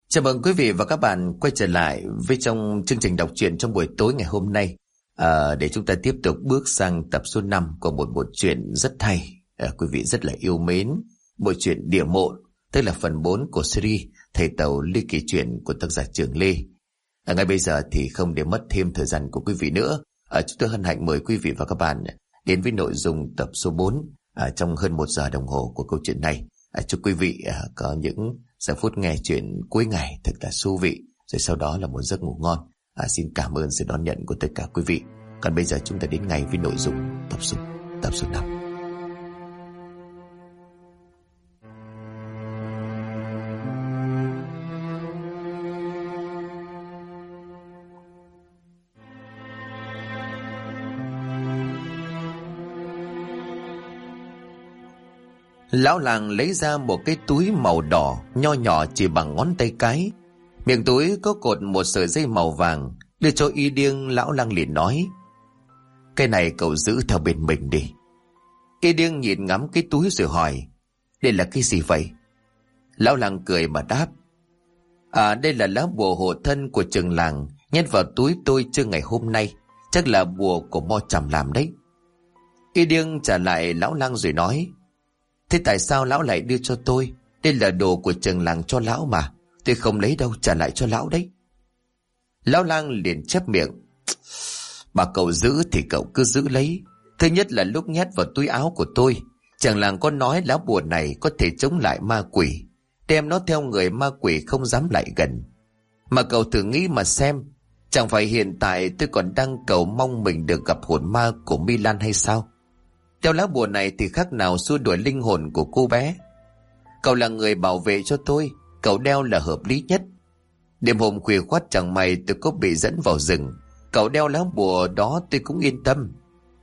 Chào mừng quý vị và các bạn quay trở lại với trong chương trình đọc truyện trong buổi tối ngày hôm nay, để chúng ta tiếp tục bước sang tập số 5 của một bộ truyện rất hay, quý vị rất là yêu mến, bộ truyện Địa Mộ, tức là phần 4 của series Thầy Tàu Ly Kỳ Chuyện của tác giả Trường Lê. Ngay bây giờ thì không để mất thêm thời gian của quý vị nữa, chúng tôi hân hạnh mời quý vị và các bạn đến với nội dung tập số 4 trong hơn 1 giờ đồng hồ của câu chuyện này. Chúc quý vị có những giờ phút nghe chuyện cuối ngày thật là thú vị, rồi sau đó là một giấc ngủ ngon. Xin cảm ơn sự đón nhận của tất cả quý vị. Còn bây giờ chúng ta đến ngay với nội dung tập số 5. Lão làng lấy ra một cái túi màu đỏ nho nhỏ chỉ bằng ngón tay cái. Miệng túi có cột một sợi dây màu vàng. Đưa cho Y Điêng, lão làng liền nói: "Cái này cậu giữ theo bên mình đi." Y Điêng nhìn ngắm cái túi rồi hỏi: "Đây là cái gì vậy?" Lão làng cười mà đáp: Đây là lá bùa hộ thân của trường làng, nhét vào túi tôi chưa ngày hôm nay. Chắc là bùa của Mo Trầm làm đấy." Y Điêng trả lại lão làng rồi nói: "Thế tại sao lão lại đưa cho tôi? Đây là đồ của trường làng cho lão mà. Tôi không lấy đâu, trả lại cho lão đấy." Lão lang liền chép miệng: "Bà cậu giữ thì cậu cứ giữ lấy. Thứ nhất là lúc nhét vào túi áo của tôi, trường làng có nói lá bùa này có thể chống lại ma quỷ, đem nó theo người ma quỷ không dám lại gần. Mà cậu thử nghĩ mà xem, chẳng phải hiện tại tôi còn đang cầu mong mình được gặp hồn ma của Milan hay sao? Theo lá bùa này thì khác nào xua đuổi linh hồn của cô bé. Cậu là người bảo vệ cho tôi, cậu đeo là hợp lý nhất. Đêm hôm khuya khoắt chẳng may tôi có bị dẫn vào rừng, cậu đeo lá bùa đó tôi cũng yên tâm."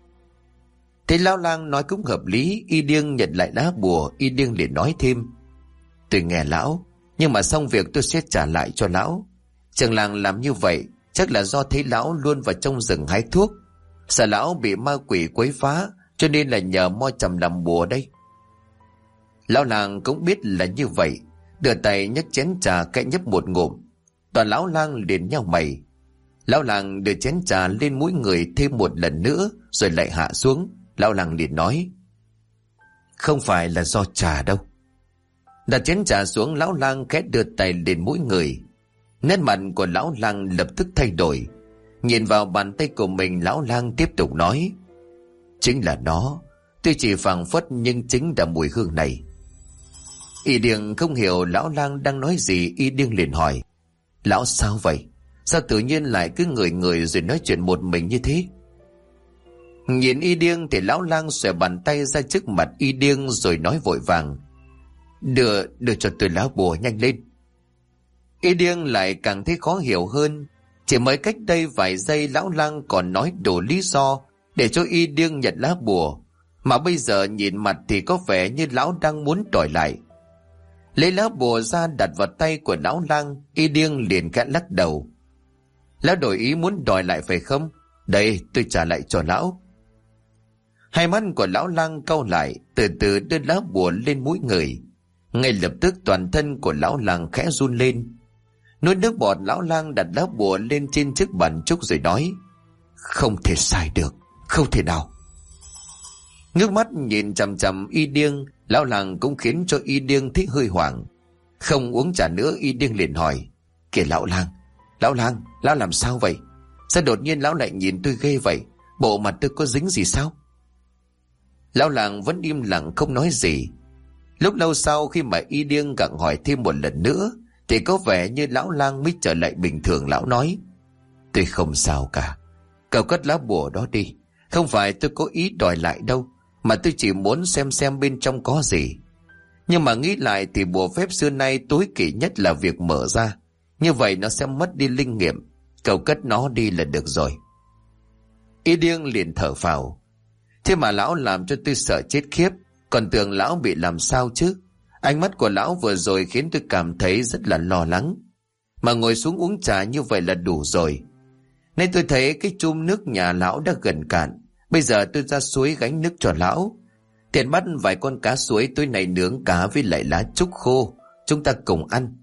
Thế lão lang nói cũng hợp lý. Y Điêng nhận lại lá bùa. Y Điêng liền nói thêm: "Tôi nghe lão, nhưng mà xong việc tôi sẽ trả lại cho lão. Trường làng làm như vậy chắc là do thấy lão luôn vào trong rừng hái thuốc, sợ lão bị ma quỷ quấy phá, cho nên là nhờ Mo Trầm làm bùa đây." Lão làng cũng biết là như vậy, đưa tay nhấc chén trà cậy nhấp một ngụm. Toàn lão lang liền nhao mày. Lão làng đưa chén trà lên mũi người thêm một lần nữa rồi lại hạ xuống. Lão làng liền nói: "Không phải là do trà đâu." Đặt chén trà xuống, lão lang khẽ đưa tay lên mũi người. Nét mặt của lão lang lập tức thay đổi. Nhìn vào bàn tay của mình, lão lang tiếp tục nói: "Chính là nó. Tuy chỉ phảng phất nhưng chính là mùi hương này." Y Điêng không hiểu lão lang đang nói gì. Y Điêng liền hỏi: "Lão sao vậy? Sao tự nhiên lại cứ ngửi ngửi rồi nói chuyện một mình như thế?" Nhìn Y Điêng thì lão lang xòe bàn tay ra trước mặt Y Điêng rồi nói vội vàng: Đưa cho tôi lá bùa nhanh lên." Y Điêng lại càng thấy khó hiểu hơn. Chỉ mới cách đây vài giây lão lang còn nói đủ lý do để cho Y Điêng nhận lá bùa, mà bây giờ nhìn mặt thì có vẻ như lão đang muốn đòi lại. Lấy lá bùa ra đặt vào tay của lão lang, Y Điêng liền khẽ lắc đầu: "Lão đổi ý muốn đòi lại phải không? Đây, tôi trả lại cho lão." Hai mắt của lão lang cau lại, từ từ đưa lá bùa lên mũi người. Ngay lập tức toàn thân của lão lang khẽ run lên. Nuốt nước bọt, lão lang đặt lá bùa lên trên chiếc bàn trúc rồi nói: "Không thể sai được, không thể nào." Ngước mắt nhìn chằm chằm Y Điêng, lão lang cũng khiến cho Y Điêng thấy hơi hoảng. Không uống trà nữa, Y Điêng liền hỏi: "Kìa lão lang, lão làm sao vậy? Sao đột nhiên lão lại nhìn tôi ghê vậy? Bộ mặt tôi có dính gì sao?" Lão lang vẫn im lặng không nói gì. Lúc lâu sau, khi mà Y Điêng gặng hỏi thêm một lần nữa thì có vẻ như lão lang mới trở lại bình thường. Lão nói: "Tôi không sao cả. Cậu cất lá bùa đó đi. Không phải tôi có ý đòi lại đâu, mà tôi chỉ muốn xem bên trong có gì. Nhưng mà nghĩ lại thì bùa phép xưa nay tối kỵ nhất là việc mở ra. Như vậy nó sẽ mất đi linh nghiệm. Cậu cất nó đi là được rồi." Y Điêng liền thở phào: "Thế mà lão làm cho tôi sợ chết khiếp. Còn tưởng lão bị làm sao chứ. Ánh mắt của lão vừa rồi khiến tôi cảm thấy rất là lo lắng. Mà ngồi xuống uống trà như vậy là đủ rồi. Nên tôi thấy cái chum nước nhà lão đã gần cạn. Bây giờ tôi ra suối gánh nước cho lão. Tiện bắt vài con cá suối tối nay nướng cá với lại lá trúc khô. Chúng ta cùng ăn.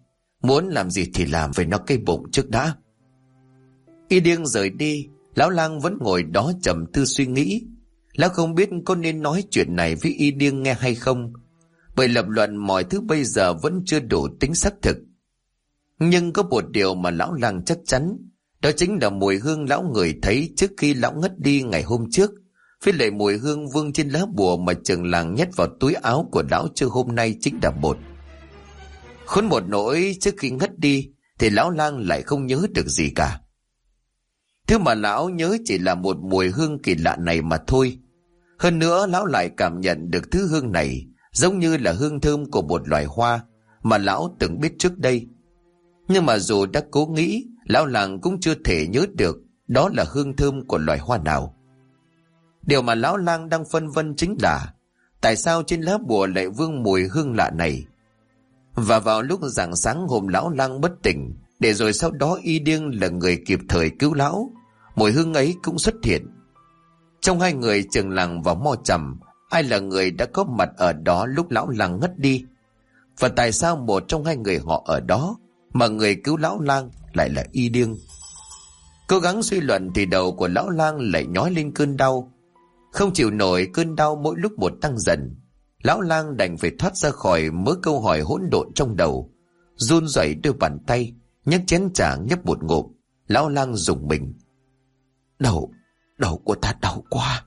Muốn làm gì thì làm, phải nó cái bụng trước đã. Y điêng rời đi, lão lang vẫn ngồi đó trầm tư suy nghĩ. Lão không biết có nên nói chuyện này với y điêng nghe hay không, bởi lập luận mọi thứ bây giờ vẫn chưa đủ tính xác thực. Nhưng có một điều mà lão lang chắc chắn, đó chính là mùi hương lão ngửi thấy trước khi lão ngất đi ngày hôm trước, với lại mùi hương vương trên lá bùa mà trưởng làng nhét vào túi áo của lão trưa hôm nay chính là một. Khốn một nỗi trước khi ngất đi thì lão lang lại không nhớ được gì cả. Thứ mà lão nhớ chỉ là một mùi hương kỳ lạ này mà thôi. Hơn nữa lão lại cảm nhận được thứ hương này giống như là hương thơm của một loài hoa mà lão từng biết trước đây. Nhưng mà dù đã cố nghĩ, lão làng cũng chưa thể nhớ được đó là hương thơm của loài hoa nào. Điều mà lão lang đang phân vân chính là tại sao trên lá bùa lại vương mùi hương lạ này. Và vào lúc rạng sáng hôm lão lang bất tỉnh, để rồi sau đó y điêng là người kịp thời cứu lão, mùi hương ấy cũng xuất hiện. Trong hai người trưởng làng và mo trầm, ai là người đã có mặt ở đó lúc lão lang ngất đi? Và tại sao một trong hai người họ ở đó mà người cứu lão lang lại là y điêng? Cố gắng suy luận thì đầu của lão lang lại nhói lên cơn đau. Không chịu nổi cơn đau mỗi lúc một tăng dần, lão lang đành phải thoát ra khỏi mớ câu hỏi hỗn độn trong đầu. Run rẩy đôi bàn tay, nhấc chén trà nhấp một ngụm. Lão lang rùng mình. Đầu của ta đau quá.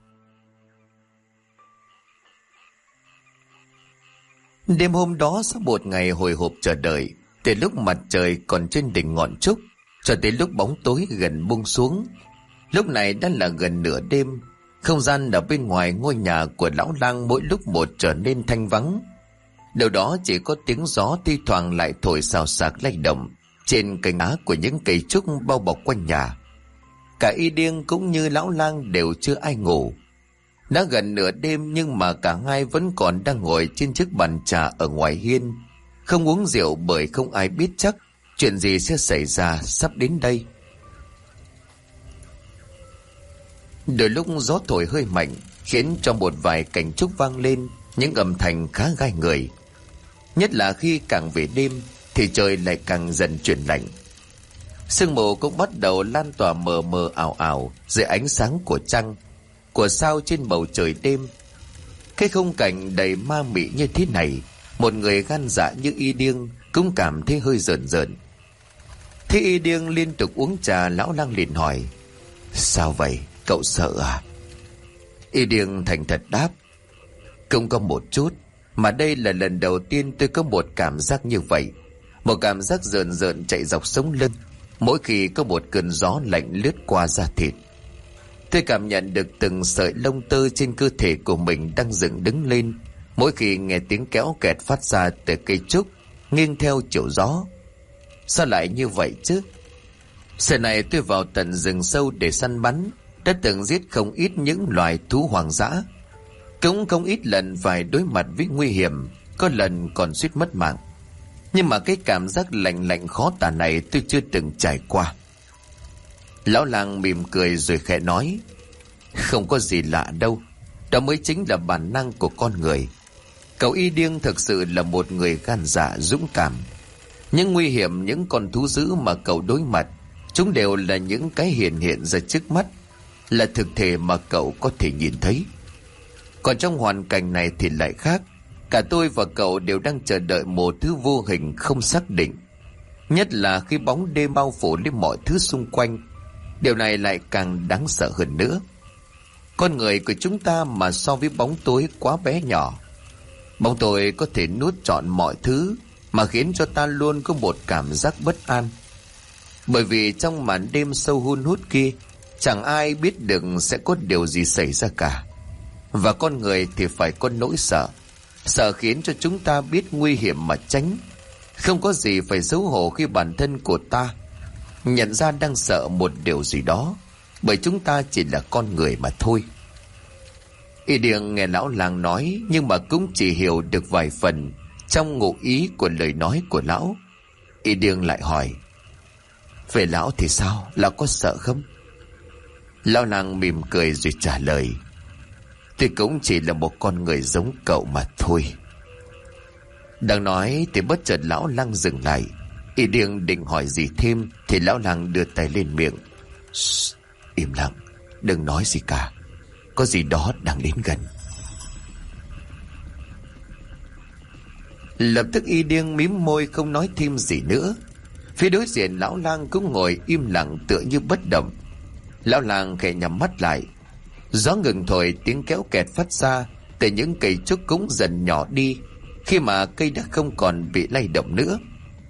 Đêm hôm đó sau một ngày hồi hộp chờ đợi, từ lúc mặt trời còn trên đỉnh ngọn trúc cho tới lúc bóng tối gần buông xuống, lúc này đã là gần nửa đêm. Không gian ở bên ngoài ngôi nhà của lão lang mỗi lúc một trở nên thanh vắng. Đâu đó chỉ có tiếng gió thi thoảng lại thổi xào xạc lay động trên cành lá của những cây trúc bao bọc quanh nhà. Cả y điêng cũng như lão lang đều chưa ai ngủ. Đã gần nửa đêm nhưng mà cả hai vẫn còn đang ngồi trên chiếc bàn trà ở ngoài hiên, không uống rượu bởi không ai biết chắc chuyện gì sẽ xảy ra sắp đến đây. Đôi lúc gió thổi hơi mạnh khiến cho một vài cành trúc vang lên những âm thanh khá gai người. Nhất là khi càng về đêm thì trời lại càng dần chuyển lạnh. Sương mù cũng bắt đầu lan tỏa mờ mờ ảo ảo dưới ánh sáng của trăng, của sao trên bầu trời đêm. Cái khung cảnh đầy ma mị như thế này, một người gan dạ như y điêng cũng cảm thấy hơi rợn rợn. Thế y điêng liên tục uống trà, lão lang liền hỏi: Sao vậy, cậu sợ à? Y điêng thành thật đáp: Cũng có một chút, mà đây là lần đầu tiên tôi có một cảm giác như vậy. Một cảm giác rợn rợn chạy dọc sống lưng mỗi khi có một cơn gió lạnh lướt qua da thịt. Tôi cảm nhận được từng sợi lông tơ trên cơ thể của mình đang dựng đứng lên mỗi khi nghe tiếng kéo kẹt phát ra từ cây trúc nghiêng theo chiều gió. Sao lại như vậy chứ? Giờ này tôi vào tận rừng sâu để săn bắn, đã từng giết không ít những loài thú hoang dã, cũng không ít lần phải đối mặt với nguy hiểm, có lần còn suýt mất mạng. Nhưng mà cái cảm giác lạnh lạnh khó tả này tôi chưa từng trải qua. Lão lang mỉm cười rồi khẽ nói: Không có gì lạ đâu, đó mới chính là bản năng của con người. Cậu y điêng thực sự là một người gan dạ dũng cảm. Những nguy hiểm, những con thú dữ mà cậu đối mặt, chúng đều là những cái hiện ra trước mắt, là thực thể mà cậu có thể nhìn thấy. Còn trong hoàn cảnh này thì lại khác. Cả tôi và cậu đều đang chờ đợi một thứ vô hình không xác định. Nhất là khi bóng đêm bao phủ lên mọi thứ xung quanh, điều này lại càng đáng sợ hơn nữa. Con người của chúng ta mà so với bóng tối quá bé nhỏ. Bóng tối có thể nuốt trọn mọi thứ, mà khiến cho ta luôn có một cảm giác bất an. Bởi vì trong màn đêm sâu hun hút kia, chẳng ai biết được sẽ có điều gì xảy ra cả. Và con người thì phải có nỗi sợ. Sợ khiến cho chúng ta biết nguy hiểm mà tránh. Không có gì phải xấu hổ khi bản thân của ta nhận ra đang sợ một điều gì đó, bởi chúng ta chỉ là con người mà thôi. Y điêng nghe lão lang nói, nhưng mà cũng chỉ hiểu được vài phần trong ngụ ý của lời nói của lão. Y điêng lại hỏi: Về lão thì sao, lão có sợ không? Lão lang mỉm cười rồi trả lời: Tôi cũng chỉ là một con người giống cậu mà thôi. Đang nói thì bất chợt lão lang dừng lại. Y Điêng định hỏi gì thêm thì lão lang đưa tay lên miệng. Im lặng, đừng nói gì cả, có gì đó đang đến gần. Lập tức Y Điêng mím môi không nói thêm gì nữa. Phía đối diện lão lang cũng ngồi im lặng tựa như bất động. Lão lang khẽ nhắm mắt lại. Gió ngừng thổi, tiếng kéo kẹt phát ra từ những cây trúc cũng dần nhỏ đi khi mà cây đã không còn bị lay động nữa.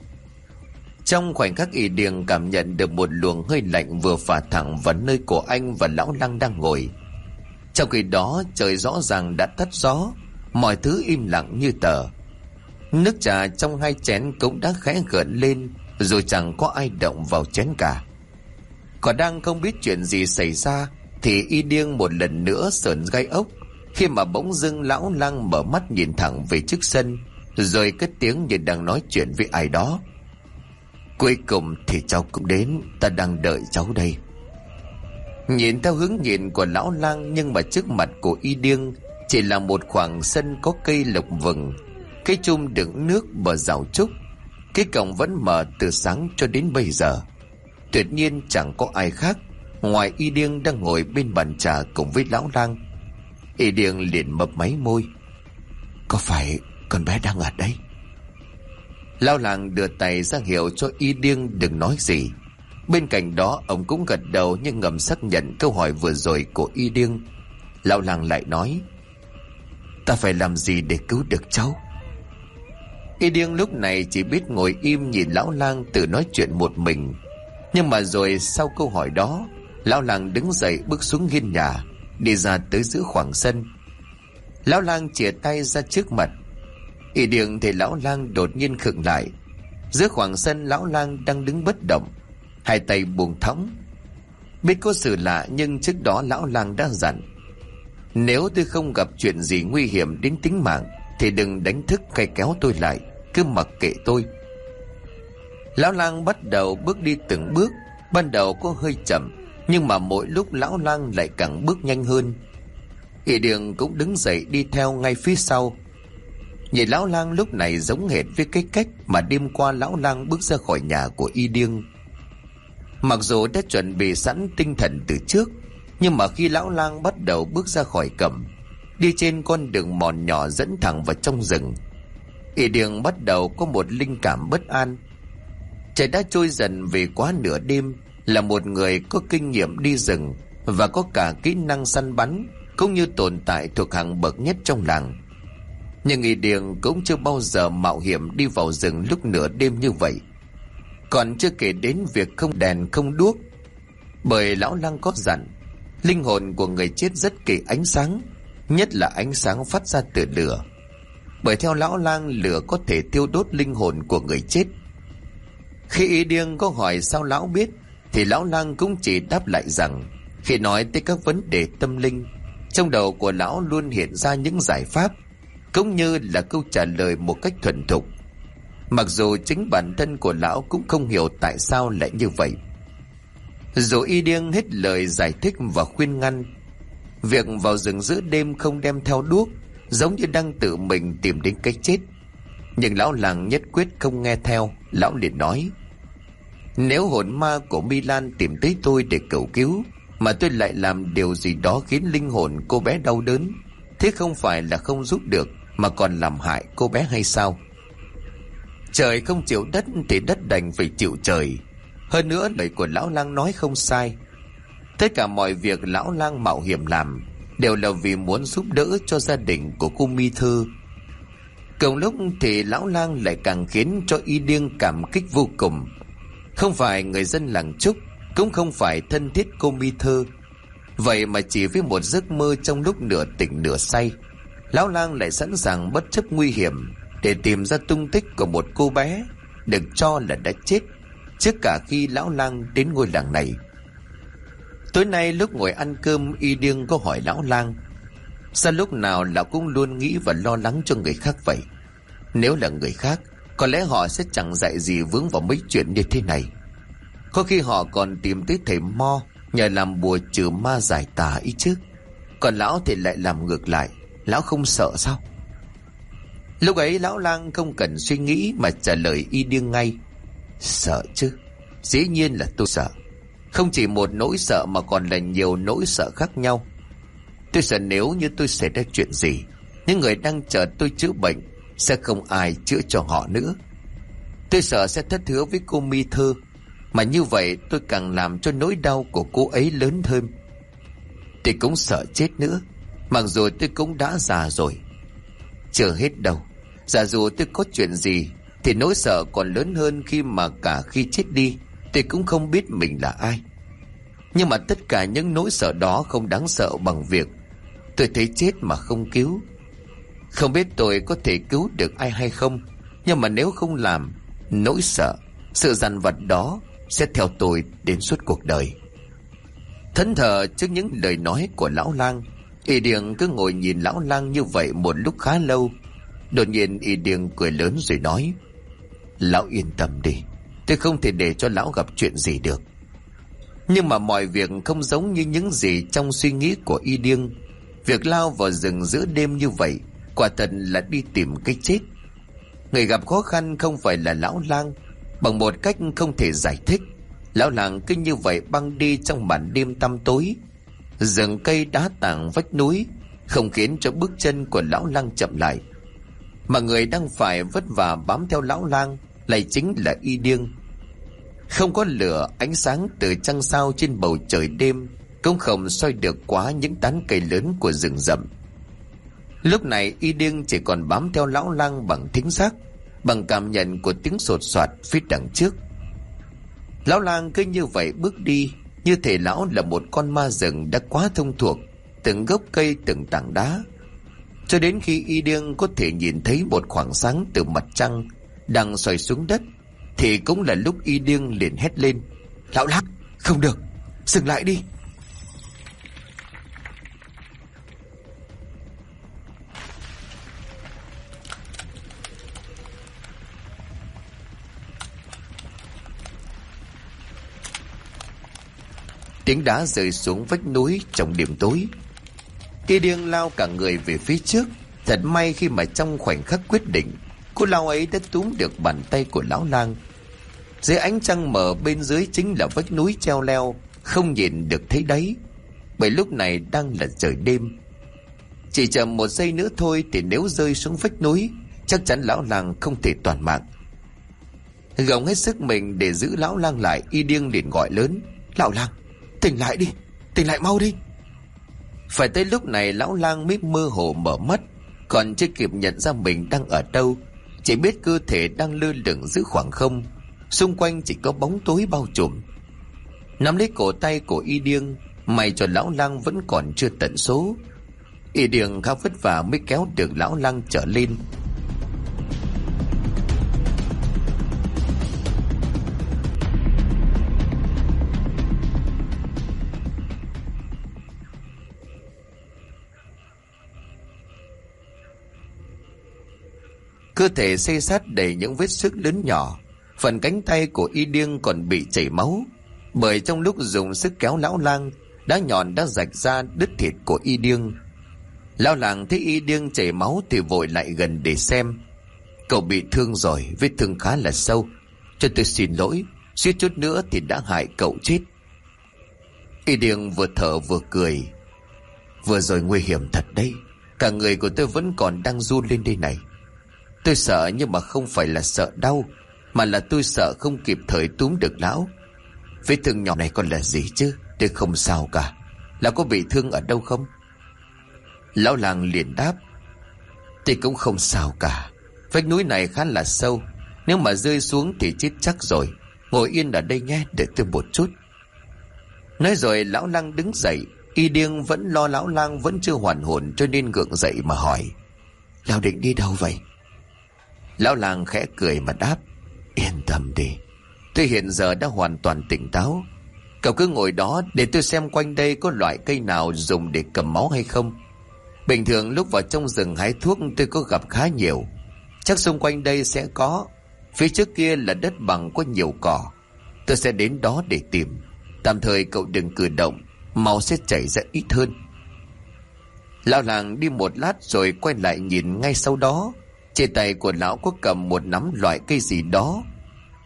Trong khoảnh khắc Y Điêng cảm nhận được một luồng hơi lạnh vừa phả thẳng vào nơi của anh và lão lang đang ngồi. Trong khi đó trời rõ ràng đã tắt gió, mọi thứ im lặng như tờ. Nước trà trong hai chén cũng đã khẽ gợn lên, rồi chẳng có ai động vào chén cả. Còn đang không biết chuyện gì xảy ra thì Y Điêng một lần nữa sởn gai ốc khi mà bỗng dưng lão lang mở mắt nhìn thẳng về trước sân, rồi cất tiếng như đang nói chuyện với ai đó. Cuối cùng thì cháu cũng đến, ta đang đợi cháu đây. Nhìn theo hướng nhìn của lão lang, nhưng mà trước mặt của Y Điêng chỉ là một khoảng sân có cây lộc vừng, cái chum đựng nước, bờ rào trúc. Cái cổng vẫn mở từ sáng cho đến bây giờ. Tuyệt nhiên chẳng có ai khác ngoài Y Điêng đang ngồi bên bàn trà cùng với lão lang. Y Điêng liền mấp máy môi. Có phải con bé đang ở đây? Lão lang đưa tay ra hiệu cho Y Điêng đừng nói gì. Bên cạnh đó ông cũng gật đầu nhưng ngầm xác nhận câu hỏi vừa rồi của Y Điêng. Lão lang lại nói, ta phải làm gì để cứu được cháu? Y Điêng lúc này chỉ biết ngồi im nhìn lão lang tự nói chuyện một mình. Nhưng mà rồi sau câu hỏi đó, lão lang đứng dậy bước xuống hiên nhà, đi ra tới giữa khoảng sân. Lão lang chìa tay ra trước mặt. Y Điêng thì lão lang đột nhiên khựng lại. Giữa khoảng sân lão lang đang đứng bất động, hai tay buông thõng. Biết có sự lạ nhưng trước đó lão lang đã dặn, nếu tôi không gặp chuyện gì nguy hiểm đến tính mạng thì đừng đánh thức hay kéo tôi lại, cứ mặc kệ tôi. Lão lang bắt đầu bước đi từng bước. Ban đầu có hơi chậm, nhưng mà mỗi lúc lão lang lại càng bước nhanh hơn. Y Điêng cũng đứng dậy đi theo ngay phía sau. Nhìn lão lang lúc này giống hệt với cái cách mà đêm qua lão lang bước ra khỏi nhà của Y Điêng. Mặc dù đã chuẩn bị sẵn tinh thần từ trước, nhưng mà khi lão lang bắt đầu bước ra khỏi cổng, đi trên con đường mòn nhỏ dẫn thẳng vào trong rừng, Y Điêng bắt đầu có một linh cảm bất an. Trời đã trôi dần về quá nửa đêm. Là một người có kinh nghiệm đi rừng và có cả kỹ năng săn bắn, cũng như tồn tại thuộc hàng bậc nhất trong làng, nhưng Y Điêng cũng chưa bao giờ mạo hiểm đi vào rừng lúc nửa đêm như vậy. Còn chưa kể đến việc không đèn không đuốc, bởi lão lang có dặn linh hồn của người chết rất kỵ ánh sáng, nhất là ánh sáng phát ra từ lửa, bởi theo lão lang lửa có thể thiêu đốt linh hồn của người chết. Khi Y Điêng có hỏi sao lão biết thì lão lang cũng chỉ đáp lại rằng khi nói tới các vấn đề tâm linh, trong đầu của lão luôn hiện ra những giải pháp cũng như là câu trả lời một cách thuần thục, mặc dù chính bản thân của lão cũng không hiểu tại sao lại như vậy. Dù Y Điêng hết lời giải thích và khuyên ngăn, việc vào rừng giữa đêm không đem theo đuốc giống như đang tự mình tìm đến cái chết, nhưng lão làng nhất quyết không nghe theo. Lão liền nói, nếu hồn ma của Milan tìm tới tôi để cầu cứu, mà tôi lại làm điều gì đó khiến linh hồn cô bé đau đớn, thế không phải là không giúp được mà còn làm hại cô bé hay sao? Trời không chịu đất thì đất đành phải chịu trời. Hơn nữa lời của lão lang nói không sai. Tất cả mọi việc lão lang mạo hiểm làm đều là vì muốn giúp đỡ cho gia đình của cô Mi Thư. Cùng lúc thì lão lang lại càng khiến cho Y Điêng cảm kích vô cùng. Không phải người dân làng Trúc, cũng không phải thân thiết cô Mi Thư, vậy mà chỉ với một giấc mơ trong lúc nửa tỉnh nửa say, lão lang lại sẵn sàng bất chấp nguy hiểm để tìm ra tung tích của một cô bé được cho là đã chết trước cả khi lão lang đến ngôi làng này. Tối nay lúc ngồi ăn cơm, Y Điêng có hỏi lão lang, sao lúc nào lão cũng luôn nghĩ và lo lắng cho người khác vậy? Nếu là người khác, có lẽ họ sẽ chẳng dạy gì vướng vào mấy chuyện như thế này. Có khi họ còn tìm tới thầy Mo nhờ làm bùa trừ ma giải tà ý chứ. Còn lão thì lại làm ngược lại. Lão không sợ sao? Lúc ấy lão lang không cần suy nghĩ mà trả lời Y Điêng ngay. Sợ chứ, dĩ nhiên là tôi sợ. Không chỉ một nỗi sợ mà còn là nhiều nỗi sợ khác nhau. Tôi sợ nếu như tôi xảy ra chuyện gì, những người đang chờ tôi chữa bệnh sẽ không ai chữa cho họ nữa. Tôi sợ sẽ thất hứa với cô Mi Thơ, mà như vậy tôi càng làm cho nỗi đau của cô ấy lớn hơn. Tôi cũng sợ chết nữa, mặc dù tôi cũng đã già rồi. Chưa hết đâu, giả dụ tôi có chuyện gì thì nỗi sợ còn lớn hơn, khi mà cả khi chết đi tôi cũng không biết mình là ai. Nhưng mà tất cả những nỗi sợ đó không đáng sợ bằng việc tôi thấy chết mà không cứu. Không biết tôi có thể cứu được ai hay không, nhưng mà nếu không làm, nỗi sợ, sự dằn vặt đó sẽ theo tôi đến suốt cuộc đời. Thẫn thờ trước những lời nói của lão lang, Y Điềng cứ ngồi nhìn lão lang như vậy một lúc khá lâu. Đột nhiên Y Điềng cười lớn rồi nói: Lão yên tâm đi, tôi không thể để cho lão gặp chuyện gì được. Nhưng mà mọi việc không giống như những gì trong suy nghĩ của Y Điềng. Việc lao vào rừng giữa đêm như vậy quả thật là đi tìm cái chết. Người gặp khó khăn không phải là lão lang. Bằng một cách không thể giải thích, lão lang cứ như vậy băng đi trong màn đêm tăm tối. Rừng cây đá tảng vách núi không khiến cho bước chân của lão lang chậm lại, mà người đang phải vất vả bám theo lão lang lại chính là Y Điêng. Không có lửa ánh sáng từ trăng sao trên bầu trời đêm cũng không soi được quá những tán cây lớn của rừng rậm. Lúc này Y Điêng chỉ còn bám theo lão lang bằng thính giác, bằng cảm nhận của tiếng sột soạt phía đằng trước. Lão lang cứ như vậy bước đi, như thể lão là một con ma rừng đã quá thông thuộc từng gốc cây từng tảng đá. Cho đến khi Y Điêng có thể nhìn thấy một khoảng sáng từ mặt trăng đang soi xuống đất, thì cũng là lúc Y Điêng liền hét lên: Lão lang, không được, dừng lại đi. Tiếng đá rơi xuống vách núi trong đêm tối. Y Điêng lao cả người về phía trước. Thật may khi mà trong khoảnh khắc quyết định, cô lao ấy đã túm được bàn tay của lão lang. Dưới ánh trăng mờ bên dưới chính là vách núi treo leo, không nhìn được thấy đáy, bởi lúc này đang là trời đêm. Chỉ chậm một giây nữa thôi thì nếu rơi xuống vách núi, chắc chắn lão lang không thể toàn mạng. Gồng hết sức mình để giữ lão lang lại, Y Điêng liền gọi lớn: Lão lang, tỉnh lại đi, tỉnh lại mau đi. Phải tới lúc này lão lang mới mơ hồ mở mắt, còn chưa kịp nhận ra mình đang ở đâu, chỉ biết cơ thể đang lơ lửng giữa khoảng không, xung quanh chỉ có bóng tối bao trùm. Nắm lấy cổ tay của Y Điêng, may cho lão lang vẫn còn chưa tận số. Y Điêng khá vất vả mới kéo được lão lang trở lên. Cơ thể xây xát đầy những vết xước lớn nhỏ, phần cánh tay của Y Điêng còn bị chảy máu, bởi trong lúc dùng sức kéo lão lang, đá nhọn đã rạch ra đứt thịt của Y Điêng. Lão lang thấy Y Điêng chảy máu thì vội lại gần để xem. Cậu bị thương rồi, vết thương khá là sâu, cho tôi xin lỗi, suýt chút nữa thì đã hại cậu chết. Y Điêng vừa thở vừa cười: Vừa rồi nguy hiểm thật đấy, cả người của tôi vẫn còn đang run lên đây này. Tôi sợ nhưng mà không phải là sợ đau, mà là tôi sợ không kịp thời túm được lão. Vết thương nhỏ này còn là gì chứ, tôi không sao cả. Lão có bị thương ở đâu không? Lão lang liền đáp: Tôi cũng không sao cả, vách núi này khá là sâu, nếu mà rơi xuống thì chết chắc rồi. Ngồi yên ở đây nhé, để tôi một chút. Nói rồi lão lang đứng dậy. Y Điêng vẫn lo lão lang vẫn chưa hoàn hồn, cho nên gượng dậy mà hỏi: Lão định đi đâu vậy? Lão lang khẽ cười mà đáp: Yên tâm đi, tôi hiện giờ đã hoàn toàn tỉnh táo. Cậu cứ ngồi đó để tôi xem quanh đây có loại cây nào dùng để cầm máu hay không. Bình thường lúc vào trong rừng hái thuốc tôi có gặp khá nhiều, chắc xung quanh đây sẽ có. Phía trước kia là đất bằng có nhiều cỏ, tôi sẽ đến đó để tìm. Tạm thời cậu đừng cử động, máu sẽ chảy ra ít hơn. Lão lang đi một lát rồi quay lại nhìn. Ngay sau đó trên tay của lão có cầm một nắm loại cây gì đó.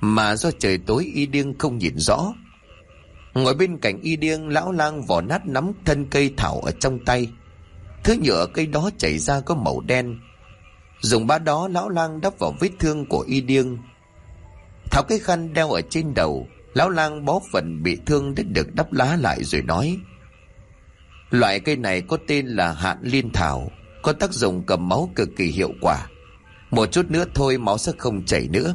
mà do trời tối y điêng không nhìn rõ. Ngồi bên cạnh y điêng, lão lang vò nát nắm thân cây thảo ở trong tay. Thứ nhựa cây đó chảy ra có màu đen. Dùng bát đó lão lang đắp vào vết thương của y điêng. Tháo cái khăn đeo ở trên đầu, lão lang bó phần bị thương để được đắp lá lại rồi nói: loại cây này có tên là hạn liên thảo, có tác dụng cầm máu cực kỳ hiệu quả. Một chút nữa thôi máu sẽ không chảy nữa.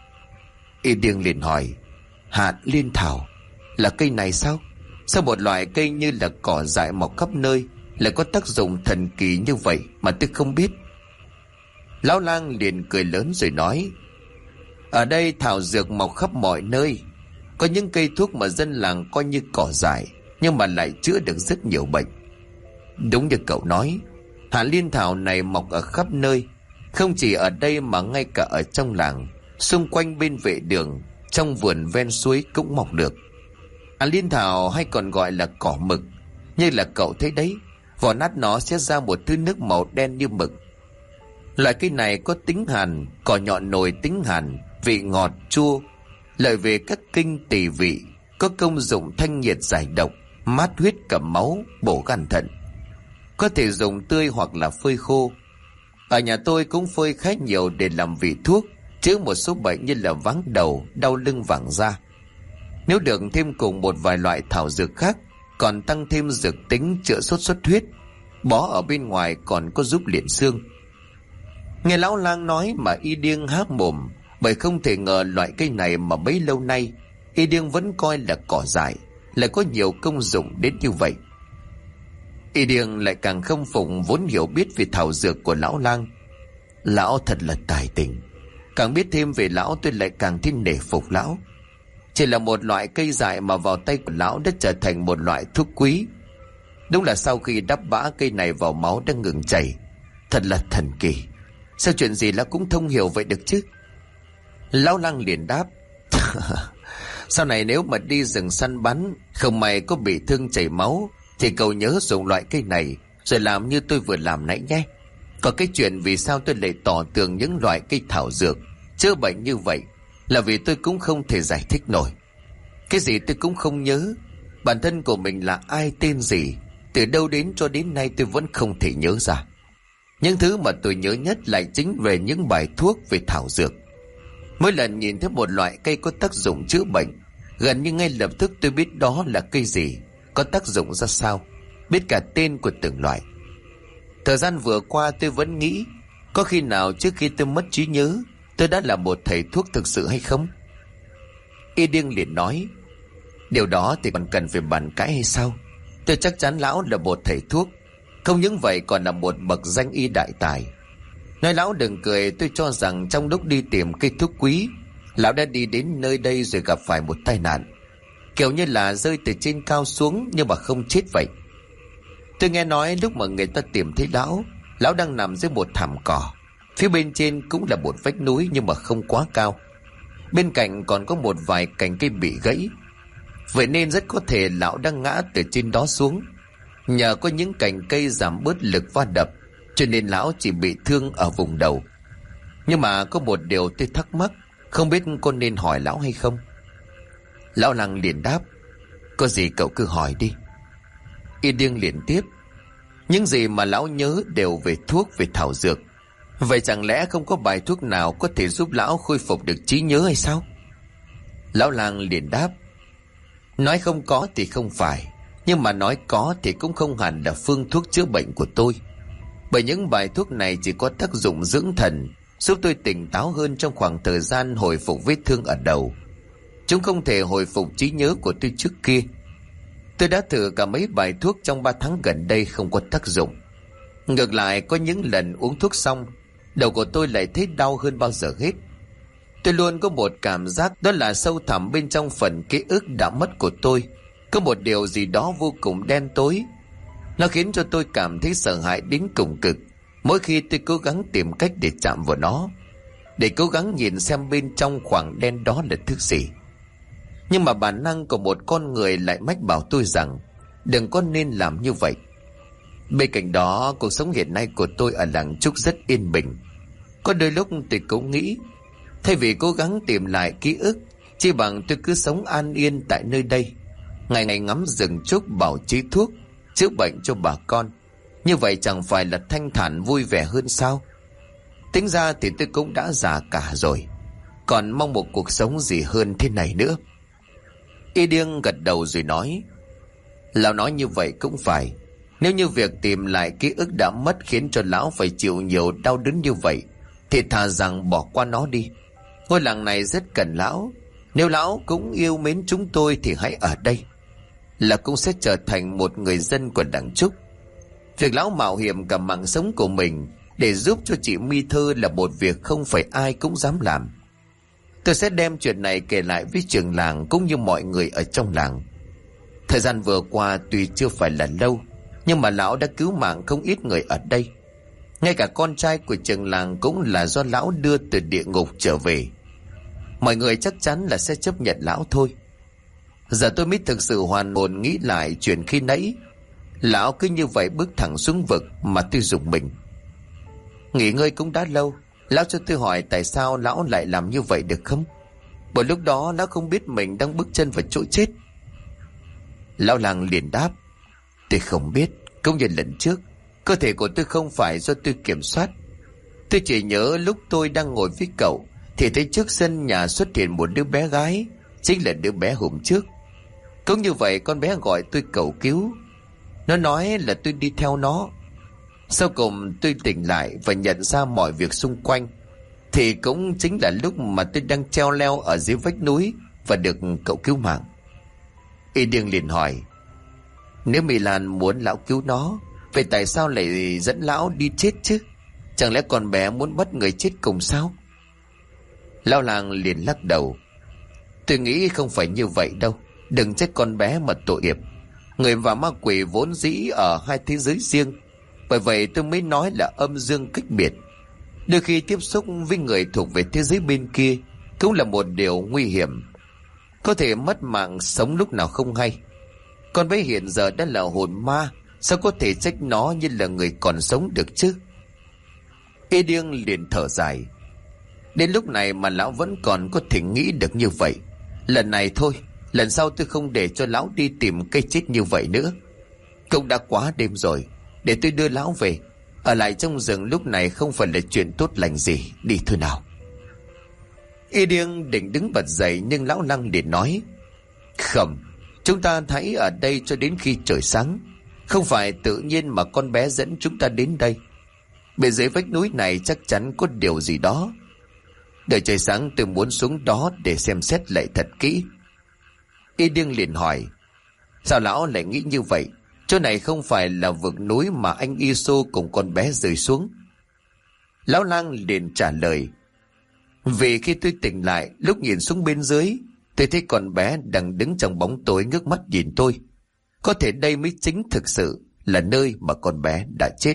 Y điêng liền hỏi: hạn liên thảo là cây này sao? Sao một loại cây như là cỏ dại mọc khắp nơi lại có tác dụng thần kỳ như vậy mà tôi không biết? Lão lang liền cười lớn rồi nói: ở đây thảo dược mọc khắp mọi nơi. Có những cây thuốc mà dân làng coi như cỏ dại, nhưng mà lại chữa được rất nhiều bệnh. Đúng như cậu nói, hạn liên thảo này mọc ở khắp nơi, không chỉ ở đây mà ngay cả ở trong làng, xung quanh bên vệ đường, trong vườn ven suối cũng mọc được. Hạn liên thảo hay còn gọi là cỏ mực, như là cậu thấy đấy, vỏ nát nó sẽ ra một thứ nước màu đen như mực. Loại cây này có tính hàn, cỏ nhọn nồi tính hàn, vị ngọt chua, lợi về các kinh tỳ vị, có công dụng thanh nhiệt giải độc, mát huyết cầm máu, bổ gan thận. Có thể dùng tươi hoặc là phơi khô. Ở nhà tôi cũng phơi khá nhiều để làm vị thuốc, chữa một số bệnh như là váng đầu, đau lưng, vàng da. Nếu được thêm cùng một vài loại thảo dược khác, còn tăng thêm dược tính chữa sốt xuất huyết, bó ở bên ngoài còn có giúp liện xương. Nghe lão lang nói mà y điêng há mồm, bởi không thể ngờ loại cây này mà bấy lâu nay y điêng vẫn coi là cỏ dại lại có nhiều công dụng đến như vậy. Y điêng lại càng khâm phục vốn hiểu biết về thảo dược của lão lang. Lão thật là tài tình. Càng biết thêm về lão tôi lại càng thêm nể phục lão. Chỉ là một loại cây dại mà vào tay của lão đã trở thành một loại thuốc quý. Đúng là sau khi đắp bã cây này vào máu đã ngừng chảy. Thật là thần kỳ. Sao chuyện gì lão cũng thông hiểu vậy được chứ? Lão lang liền đáp: sau này nếu mà đi rừng săn bắn, không may có bị thương chảy máu, thì cậu nhớ dùng loại cây này, rồi làm như tôi vừa làm nãy nhé. Còn cái chuyện vì sao tôi lại tỏ tường những loại cây thảo dược chữa bệnh như vậy là vì tôi cũng không thể giải thích nổi. Cái gì tôi cũng không nhớ. Bản thân của mình là ai, tên gì, từ đâu đến cho đến nay tôi vẫn không thể nhớ ra. Những thứ mà tôi nhớ nhất lại chính về những bài thuốc về thảo dược. Mỗi lần nhìn thấy một loại cây có tác dụng chữa bệnh, gần như ngay lập tức tôi biết đó là cây gì, có tác dụng ra sao, biết cả tên của từng loại. Thời gian vừa qua tôi vẫn nghĩ, có khi nào trước khi tôi mất trí nhớ, tôi đã là một thầy thuốc thực sự hay không? Y điêng liền nói: điều đó thì còn cần phải bàn cãi hay sao? Tôi chắc chắn lão là một thầy thuốc, không những vậy còn là một bậc danh y đại tài. Nói lão đừng cười, tôi cho rằng trong lúc đi tìm cây thuốc quý, lão đã đi đến nơi đây rồi gặp phải một tai nạn, kiểu như là rơi từ trên cao xuống nhưng mà không chết vậy. Tôi nghe nói lúc mà người ta tìm thấy lão đang nằm dưới một thảm cỏ, phía bên trên cũng là một vách núi nhưng mà không quá cao. Bên cạnh còn có một vài cành cây bị gãy, vậy nên rất có thể lão đang ngã từ trên đó xuống. Nhờ có những cành cây giảm bớt lực va đập, cho nên lão chỉ bị thương ở vùng đầu. Nhưng mà có một điều tôi thắc mắc, không biết con nên hỏi lão hay không? Lão lang liền đáp: có gì cậu cứ hỏi đi. Y điêng liền tiếp: những gì mà lão nhớ đều về thuốc, về thảo dược. Vậy chẳng lẽ không có bài thuốc nào có thể giúp lão khôi phục được trí nhớ hay sao? Lão lang liền đáp: nói không có thì không phải, nhưng mà nói có thì cũng không hẳn là phương thuốc chữa bệnh của tôi. Bởi những bài thuốc này chỉ có tác dụng dưỡng thần, giúp tôi tỉnh táo hơn trong khoảng thời gian hồi phục vết thương ở đầu. Chúng không thể hồi phục trí nhớ của tôi trước kia. Tôi đã thử cả mấy bài thuốc trong 3 tháng gần đây không có tác dụng. Ngược lại có những lần uống thuốc xong, đầu của tôi lại thấy đau hơn bao giờ hết. Tôi luôn có một cảm giác, đó là sâu thẳm bên trong phần ký ức đã mất của tôi có một điều gì đó vô cùng đen tối. Nó khiến cho tôi cảm thấy sợ hãi đến cùng cực mỗi khi tôi cố gắng tìm cách để chạm vào nó, để cố gắng nhìn xem bên trong khoảng đen đó là thứ gì. Nhưng mà bản năng của một con người lại mách bảo tôi rằng đừng có nên làm như vậy. Bên cạnh đó, cuộc sống hiện nay của tôi ở làng Trúc rất yên bình. Có đôi lúc tôi cũng nghĩ, Thay vì cố gắng tìm lại ký ức, chi bằng tôi cứ sống an yên tại nơi đây, ngày ngày ngắm rừng trúc bảo chế thuốc, chữa bệnh cho bà con. Như vậy chẳng phải là thanh thản vui vẻ hơn sao? Tính ra thì tôi cũng đã già cả rồi, còn mong một cuộc sống gì hơn thế này nữa. Y Điêng gật đầu rồi nói: Lão nói như vậy cũng phải. Nếu như việc tìm lại ký ức đã mất khiến cho lão phải chịu nhiều đau đớn như vậy, thì thà rằng bỏ qua nó đi. Ngôi làng này rất cần lão. Nếu lão cũng yêu mến chúng tôi thì hãy ở đây, là cũng sẽ trở thành một người dân của làng Trúc. Việc lão mạo hiểm cả mạng sống của mình để giúp cho chị Mi Thơ là một việc không phải ai cũng dám làm. Tôi sẽ đem chuyện này kể lại với trưởng làng cũng như mọi người ở trong làng. Thời gian vừa qua tuy chưa phải là lâu, nhưng mà lão đã cứu mạng không ít người ở đây. Ngay cả con trai của trưởng làng cũng là do lão đưa từ địa ngục trở về. Mọi người chắc chắn là sẽ chấp nhận lão thôi. Giờ tôi mới thực sự hoàn hồn nghĩ lại chuyện khi nãy. Lão cứ như vậy bước thẳng xuống vực mà tôi rùng mình. Nghỉ ngơi cũng đã lâu, lão cho tôi hỏi tại sao lão lại làm như vậy được không? Bởi lúc đó lão không biết mình đang bước chân vào chỗ chết. Lão làng liền đáp: Tôi không biết. Cũng như lần trước, cơ thể của tôi không phải do tôi kiểm soát. Tôi chỉ nhớ lúc tôi đang ngồi với cậu thì thấy trước sân nhà xuất hiện một đứa bé gái, chính là đứa bé hôm trước. Cũng như vậy con bé gọi tôi cầu cứu. Nó nói là tôi đi theo nó. Sau cùng tôi tỉnh lại và nhận ra mọi việc xung quanh thì cũng chính là lúc mà tôi đang treo leo ở dưới vách núi và được cậu cứu mạng. Y Điêng liền hỏi: Nếu Mỹ Lan muốn lão cứu nó, vậy tại sao lại dẫn lão đi chết chứ? Chẳng lẽ con bé muốn bắt người chết cùng sao? Lão làng liền lắc đầu: Tôi nghĩ không phải như vậy đâu. Đừng trách con bé mà tội nghiệp. Người và ma quỷ vốn dĩ ở hai thế giới riêng, bởi vậy tôi mới nói là âm dương cách biệt. Đôi khi tiếp xúc với người thuộc về thế giới bên kia cũng là một điều nguy hiểm, có thể mất mạng sống lúc nào không hay. Con bé hiện giờ đã là hồn ma, sao có thể trách nó như là người còn sống được chứ? Y Điêng liền thở dài: Đến lúc này mà lão vẫn còn có thể nghĩ được như vậy. Lần này thôi, lần sau tôi không để cho lão đi tìm cây chết như vậy nữa. Cũng đã quá đêm rồi, để tôi đưa lão về. Ở lại trong rừng lúc này không phải là chuyện tốt lành gì. Đi thôi nào. Y Điêng định đứng bật dậy, nhưng lão lăng liền nói: Không, chúng ta hãy ở đây cho đến khi trời sáng. Không phải tự nhiên mà con bé dẫn chúng ta đến đây. Bên dưới vách núi này chắc chắn có điều gì đó. Đợi trời sáng tôi muốn xuống đó để xem xét lại thật kỹ. Y Điêng liền hỏi: Sao lão lại nghĩ như vậy? Chỗ này không phải là vực núi mà anh Iso cùng con bé rơi xuống. Lão lang liền trả lời: Vì khi tôi tỉnh lại, lúc nhìn xuống bên dưới, tôi thấy con bé đang đứng trong bóng tối ngước mắt nhìn tôi. Có thể đây mới chính thực sự là nơi mà con bé đã chết.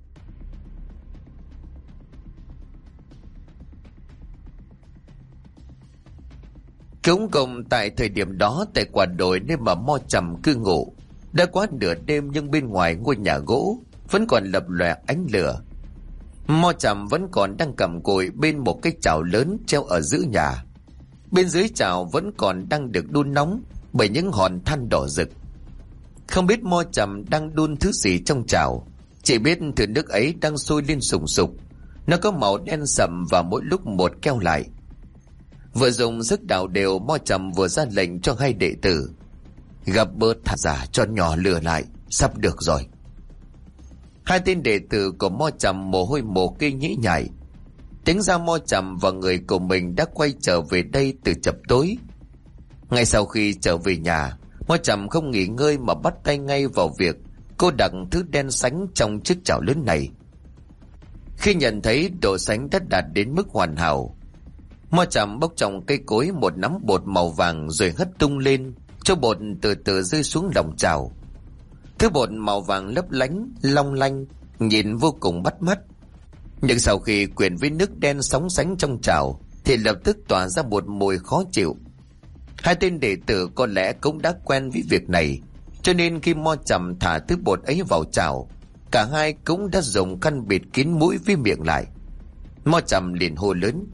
Cũng cùng tại thời điểm đó, tại quả đồi nơi mà Mo Trầm cư ngụ, đã quá nửa đêm nhưng bên ngoài ngôi nhà gỗ vẫn còn lập lòe ánh lửa. Mo Trầm vẫn còn đang cầm cùi bên một cái chảo lớn treo ở giữa nhà. Bên dưới chảo vẫn còn đang được đun nóng bởi những hòn than đỏ rực. Không biết Mo Trầm đang đun thứ gì trong chảo, chỉ biết thứ nước ấy đang sôi lên sùng sục. Nó có màu đen sậm và mỗi lúc một keo lại. Vừa dùng sức đảo đều, Mo Trầm vừa ra lệnh cho hai đệ tử: Gặp bớt thả giả cho nhỏ lửa lại, sắp được rồi. Hai tên đệ tử của Mo Trầm mồ hôi mồ kê nhễ nhại. Tính ra Mo Trầm và người của mình đã quay trở về đây từ chập tối. Ngay sau khi trở về nhà, Mo Trầm không nghỉ ngơi mà bắt tay ngay vào việc cô đặt thứ đen sánh trong chiếc chảo lớn này. Khi nhận thấy độ sánh đã đạt đến mức hoàn hảo, Mo Trầm bốc trong cây cối một nắm bột màu vàng rồi hất tung lên, cho bột từ từ rơi xuống lòng chảo. Thứ bột màu vàng lấp lánh, long lanh, nhìn vô cùng bắt mắt. Nhưng sau khi quyện với nước đen sóng sánh trong chảo thì lập tức tỏa ra một mùi khó chịu. Hai tên đệ tử có lẽ cũng đã quen với việc này, cho nên khi Mo Trầm thả thứ bột ấy vào chảo, cả hai cũng đã dùng khăn bịt kín mũi với miệng lại. Mo Trầm liền hô lớn: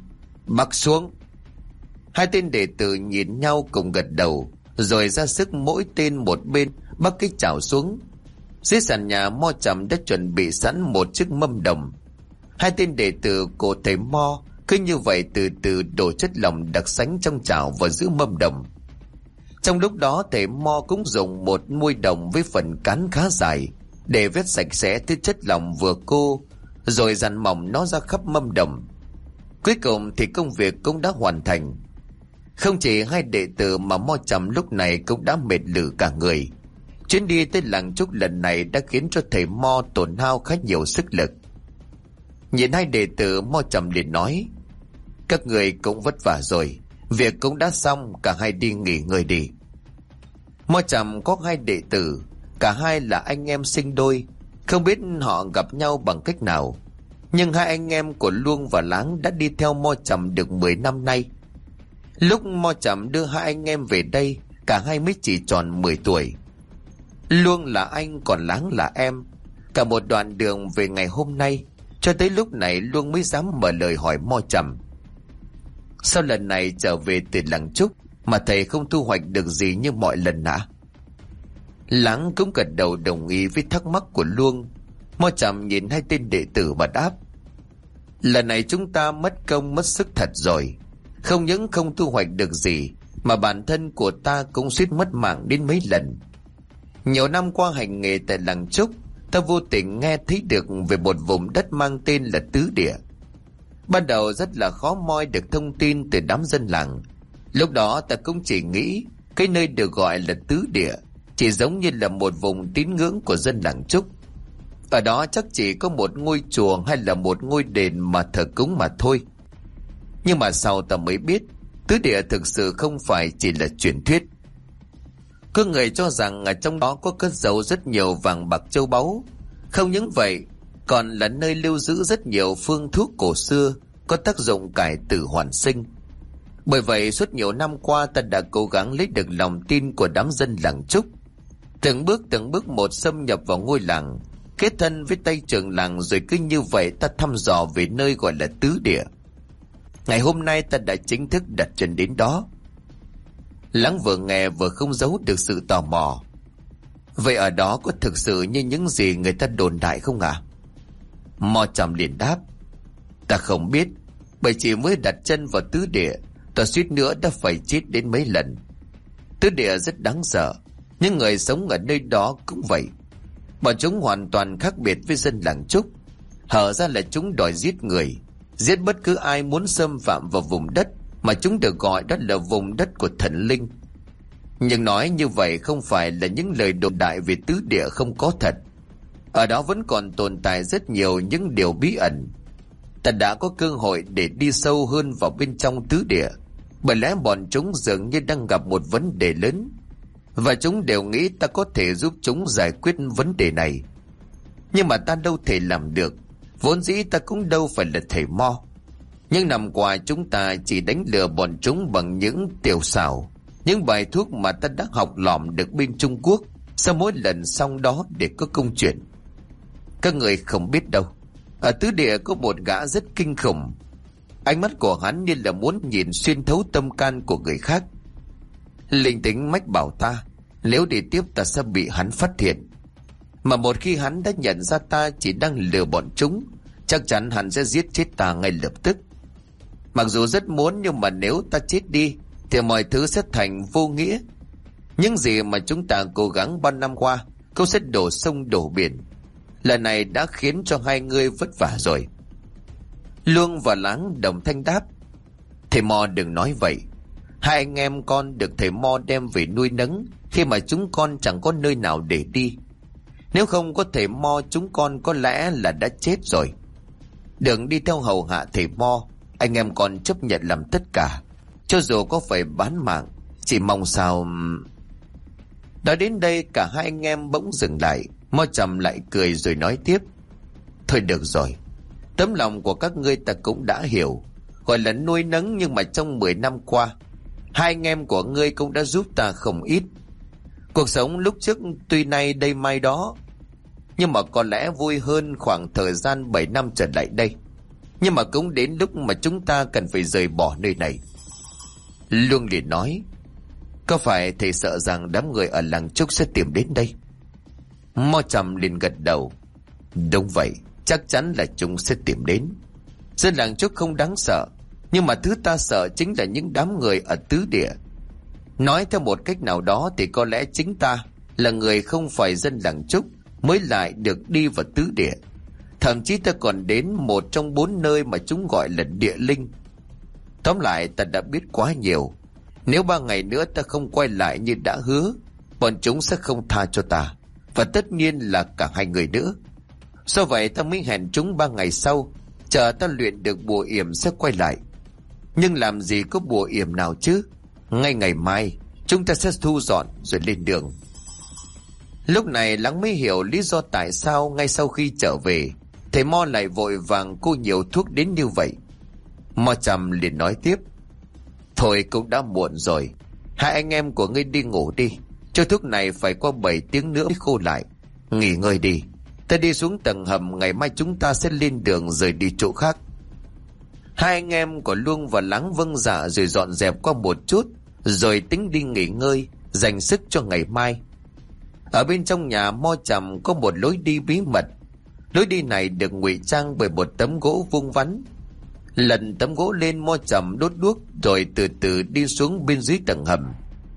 Bắc xuống. Hai tên đệ tử nhìn nhau cùng gật đầu, rồi ra sức mỗi tên một bên bắc cái chảo xuống. Dưới sàn nhà, Mo Trầm đã chuẩn bị sẵn một chiếc mâm đồng. Hai tên đệ tử của thầy Mo cứ như vậy từ từ đổ chất lỏng đặc sánh trong chảo vào giữa mâm đồng. Trong lúc đó, thầy Mo cũng dùng một muôi đồng với phần cán khá dài để vét sạch sẽ thứ chất lỏng vừa khô, rồi dàn mỏng nó ra khắp mâm đồng. Cuối cùng thì công việc cũng đã hoàn thành. Không chỉ hai đệ tử mà Mo Trầm lúc này cũng đã mệt lử cả người. Chuyến đi tới làng Trúc lần này đã khiến cho thầy Mo tổn hao khá nhiều sức lực. Nhìn hai đệ tử, Mo Trầm liền nói: các người cũng vất vả rồi, việc cũng đã xong, cả hai đi nghỉ ngơi đi. Mo Trầm có hai đệ tử, cả hai là anh em sinh đôi. Không biết họ gặp nhau bằng cách nào, nhưng hai anh em của Luông và Láng đã đi theo Mo Trầm được 10 năm nay. Lúc Mo Trầm đưa hai anh em về đây, cả hai mới chỉ tròn 10 tuổi. Luông là anh, còn Láng là em. Cả một đoạn đường về ngày hôm nay, cho tới lúc này Luông mới dám mở lời hỏi Mo Trầm: sao lần này trở về từ làng Trúc mà thầy không thu hoạch được gì như mọi lần hả? Láng cũng gật đầu đồng ý với thắc mắc của Luông. Mo Trầm nhìn hai tên đệ tử và đáp: lần này chúng ta mất công mất sức thật rồi. Không những không thu hoạch được gì, mà bản thân của ta cũng suýt mất mạng đến mấy lần. Nhiều năm qua hành nghề tại làng Trúc, ta vô tình nghe thấy được về một vùng đất mang tên là Tứ Địa. Ban đầu rất là khó moi được thông tin từ đám dân làng. Lúc đó ta cũng chỉ nghĩ cái nơi được gọi là Tứ Địa chỉ giống như là một vùng tín ngưỡng của dân làng Trúc. Ở đó chắc chỉ có một ngôi chùa hay là một ngôi đền mà thờ cúng mà thôi. Nhưng mà sau ta mới biết, Tứ Địa thực sự không phải chỉ là truyền thuyết. Có người cho rằng ở trong đó có cất giấu rất nhiều vàng bạc châu báu. Không những vậy, còn là nơi lưu giữ rất nhiều phương thuốc cổ xưa có tác dụng cải tử hoàn sinh. Bởi vậy suốt nhiều năm qua ta đã cố gắng lấy được lòng tin của đám dân làng Trúc, từng bước một xâm nhập vào ngôi làng, kết thân với tay trưởng làng, rồi cứ như vậy ta thăm dò về nơi gọi là Tứ Địa. Ngày hôm nay ta đã chính thức đặt chân đến đó. Láng vừa nghe vừa không giấu được sự tò mò: vậy ở đó có thực sự như những gì người ta đồn đại không ạ? Mo Trầm liền đáp: ta không biết, bởi chỉ mới đặt chân vào Tứ Địa, ta suýt nữa đã phải chết đến mấy lần. Tứ Địa rất đáng sợ, những người sống ở nơi đó cũng vậy. Bọn chúng hoàn toàn khác biệt với dân làng Trúc. Hở ra là chúng đòi giết người, giết bất cứ ai muốn xâm phạm vào vùng đất mà chúng được gọi đó là vùng đất của thần linh. Nhưng nói như vậy không phải là những lời đồn đại về Tứ Địa không có thật. Ở đó vẫn còn tồn tại rất nhiều những điều bí ẩn. Ta đã có cơ hội để đi sâu hơn vào bên trong Tứ Địa, bởi lẽ bọn chúng dường như đang gặp một vấn đề lớn, và chúng đều nghĩ ta có thể giúp chúng giải quyết vấn đề này. Nhưng mà ta đâu thể làm được, vốn dĩ ta cũng đâu phải là thầy Mo. Nhưng năm qua chúng ta chỉ đánh lừa bọn chúng bằng những tiểu xảo, những bài thuốc mà ta đã học lỏm được bên Trung Quốc sau mỗi lần xong đó để có công chuyện. Các người không biết đâu, ở Tứ Địa có một gã rất kinh khủng. Ánh mắt của hắn như là muốn nhìn xuyên thấu tâm can của người khác. Linh tính mách bảo ta, nếu đi tiếp ta sẽ bị hắn phát hiện. Mà một khi hắn đã nhận ra ta chỉ đang lừa bọn chúng, chắc chắn hắn sẽ giết chết ta ngay lập tức. Mặc dù rất muốn, nhưng mà nếu ta chết đi thì mọi thứ sẽ thành vô nghĩa. Những gì mà chúng ta cố gắng bao năm qua cũng sẽ đổ sông đổ biển. Lần này đã khiến cho hai người vất vả rồi. Luông và Láng đồng thanh đáp: thầy Mo đừng nói vậy. Hai anh em con được thầy Mo đem về nuôi nấng khi mà chúng con chẳng có nơi nào để đi. Nếu không có thầy Mo, chúng con có lẽ là đã chết rồi. Đừng đi theo hầu hạ thầy Mo, anh em con chấp nhận làm tất cả, cho dù có phải bán mạng. Chỉ mong sao... Nói đến đây cả hai anh em bỗng dừng lại. Mo Trầm lại cười rồi nói tiếp: thôi được rồi, tấm lòng của các ngươi ta cũng đã hiểu. Gọi là nuôi nấng, nhưng mà trong 10 năm qua hai anh em của ngươi cũng đã giúp ta không ít. Cuộc sống lúc trước tuy nay đây mai đó, nhưng mà có lẽ vui hơn khoảng thời gian 7 năm trở lại đây. Nhưng mà cũng đến lúc mà chúng ta cần phải rời bỏ nơi này. Luông liền nói: Có phải thầy sợ rằng đám người ở làng Trúc sẽ tìm đến đây? Mo Trầm liền gật đầu: Đúng vậy, chắc chắn là chúng sẽ tìm đến. Dân làng Trúc không đáng sợ, nhưng mà thứ ta sợ chính là những đám người ở tứ địa. Nói theo một cách nào đó thì có lẽ chính ta là người không phải dân làng Trúc mới lại được đi vào tứ địa. Thậm chí ta còn đến một trong 4 nơi mà chúng gọi là địa linh. Tóm lại, ta đã biết quá nhiều. Nếu 3 ngày nữa ta không quay lại như đã hứa, bọn chúng sẽ không tha cho ta, và tất nhiên là cả 2 người nữa. Do vậy ta mới hẹn chúng 3 ngày sau, chờ ta luyện được bùa yểm sẽ quay lại. Nhưng làm gì có bùa yểm nào chứ? Ngay ngày mai chúng ta sẽ thu dọn rồi lên đường. Lúc này Lắng mới hiểu lý do tại sao ngay sau khi trở về, thầy Mo lại vội vàng cô nhiều thuốc đến như vậy. Mo Trầm liền nói tiếp: Thôi cũng đã muộn rồi, 2 anh em của ngươi đi ngủ đi. Cho thuốc này phải qua 7 tiếng nữa mới khô lại. Nghỉ ngơi đi, ta đi xuống tầng hầm, ngày mai chúng ta sẽ lên đường rời đi chỗ khác. 2 anh em của Luông và Lắng vâng dạ rồi dọn dẹp qua một chút, rồi tính đi nghỉ ngơi, dành sức cho ngày mai. Ở bên trong nhà Mo Trầm có một lối đi bí mật. Lối đi này được ngụy trang bởi một tấm gỗ vuông vắn. Lần tấm gỗ lên, Mo Trầm đốt đuốc rồi từ từ đi xuống bên dưới tầng hầm.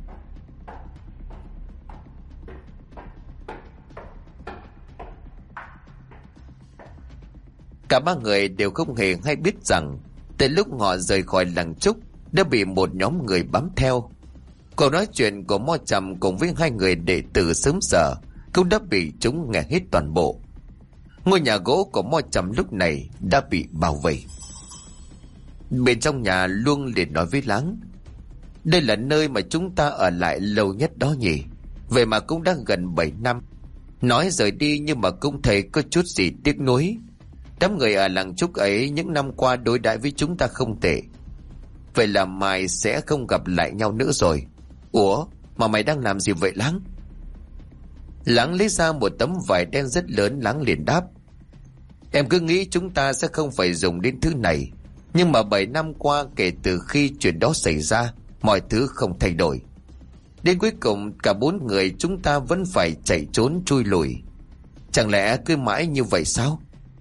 Cả 3 người đều không hề hay biết rằng từ lúc họ rời khỏi làng Trúc đã bị một nhóm người bám theo. Cuộc nói chuyện của Mo Trầm cùng với 2 người đệ tử sớm giờ cũng đã bị chúng nghe hết toàn bộ. Ngôi nhà gỗ của Mo Trầm lúc này đã bị bao vây. Bên trong nhà, Luông liền nói với Lắng: Đây là nơi mà chúng ta ở lại lâu nhất đó nhỉ? Vậy mà cũng đã gần 7 năm. Nói rời đi nhưng mà cũng thấy có chút gì tiếc nuối. Đám người ở làng Trúc ấy những năm qua đối đãi với chúng ta không tệ. Vậy là mai sẽ không gặp lại nhau nữa rồi. Ủa, mà mày đang làm gì vậy Lắng? Lắng lấy ra một tấm vải đen rất lớn. Lắng liền đáp: Em cứ nghĩ chúng ta sẽ không phải dùng đến thứ này, nhưng mà 7 năm qua kể từ khi chuyện đó xảy ra, mọi thứ không thay đổi. Đến cuối cùng cả 4 người chúng ta vẫn phải chạy trốn chui lùi. Chẳng lẽ cứ mãi như vậy sao?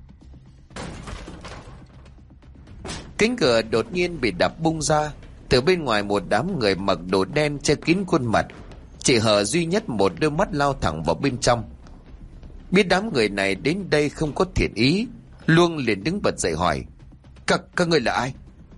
Cánh cửa đột nhiên bị đập bung ra. Từ bên ngoài một đám người mặc đồ đen che kín khuôn mặt, chỉ hở duy nhất một đôi mắt lao thẳng vào bên trong. Biết đám người này đến đây không có thiện ý, Luông liền đứng bật dậy hỏi: Các người là ai?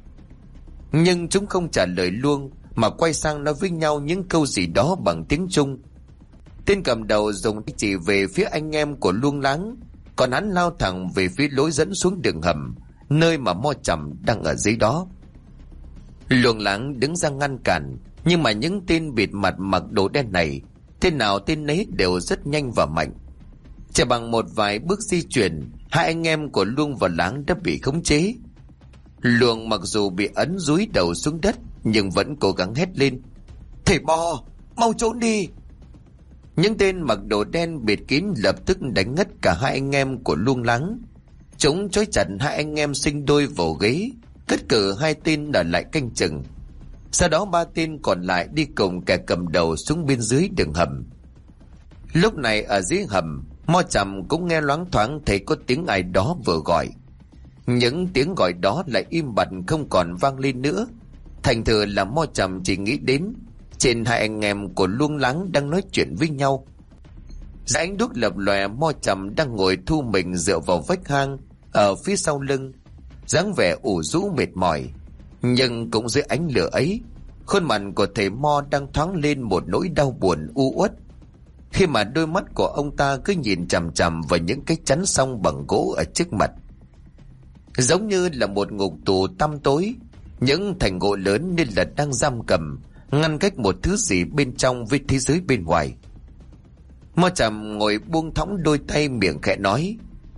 Nhưng chúng không trả lời Luông, mà quay sang nói với nhau những câu gì đó bằng tiếng Trung. Tên cầm đầu dùng chỉ về phía anh em của Luông Lắng, còn hắn lao thẳng về phía lối dẫn xuống đường hầm, nơi mà Mo Trầm đang ở dưới đó. Luông Lắng đứng ra ngăn cản, nhưng mà những tên bịt mặt mặc đồ đen này, tên nào tên nấy đều rất nhanh và mạnh. Chỉ bằng một vài bước di chuyển, 2 anh em của Luông và Lắng đã bị khống chế. Luông mặc dù bị ấn dúi đầu xuống đất, nhưng vẫn cố gắng hét lên: Thầy Mo, mau trốn đi! Những tên mặc đồ đen bịt kín lập tức đánh ngất cả 2 anh em của Luông Lắng. Chúng trói chặt 2 anh em sinh đôi vào ghế, cất cử 2 tên ở lại canh chừng. Sau đó 3 tên còn lại đi cùng kẻ cầm đầu xuống bên dưới đường hầm. Lúc này ở dưới hầm, Mo Trầm cũng nghe loáng thoáng thấy có tiếng ai đó vừa gọi. Những tiếng gọi đó lại im bặt không còn vang lên nữa. Thành thử là Mo Trầm chỉ nghĩ đến trên 2 anh em của Luông Lắng đang nói chuyện với nhau. Dưới ánh đuốc lập lòe, Mo Trầm đang ngồi thu mình dựa vào vách hang ở phía sau lưng, dáng vẻ ủ rũ mệt mỏi. Nhưng cũng dưới ánh lửa ấy, khuôn mặt của thầy Mo đang thoáng lên một nỗi đau buồn u uất, khi mà đôi mắt của ông ta cứ nhìn chằm chằm vào những cái chắn song bằng gỗ ở trước mặt. Giống như là một ngục tù tăm tối, những thành gỗ lớn nên là đang giam cầm, ngăn cách một thứ gì bên trong với thế giới bên ngoài. Mo Trầm ngồi buông thõng đôi tay, miệng khẽ nói: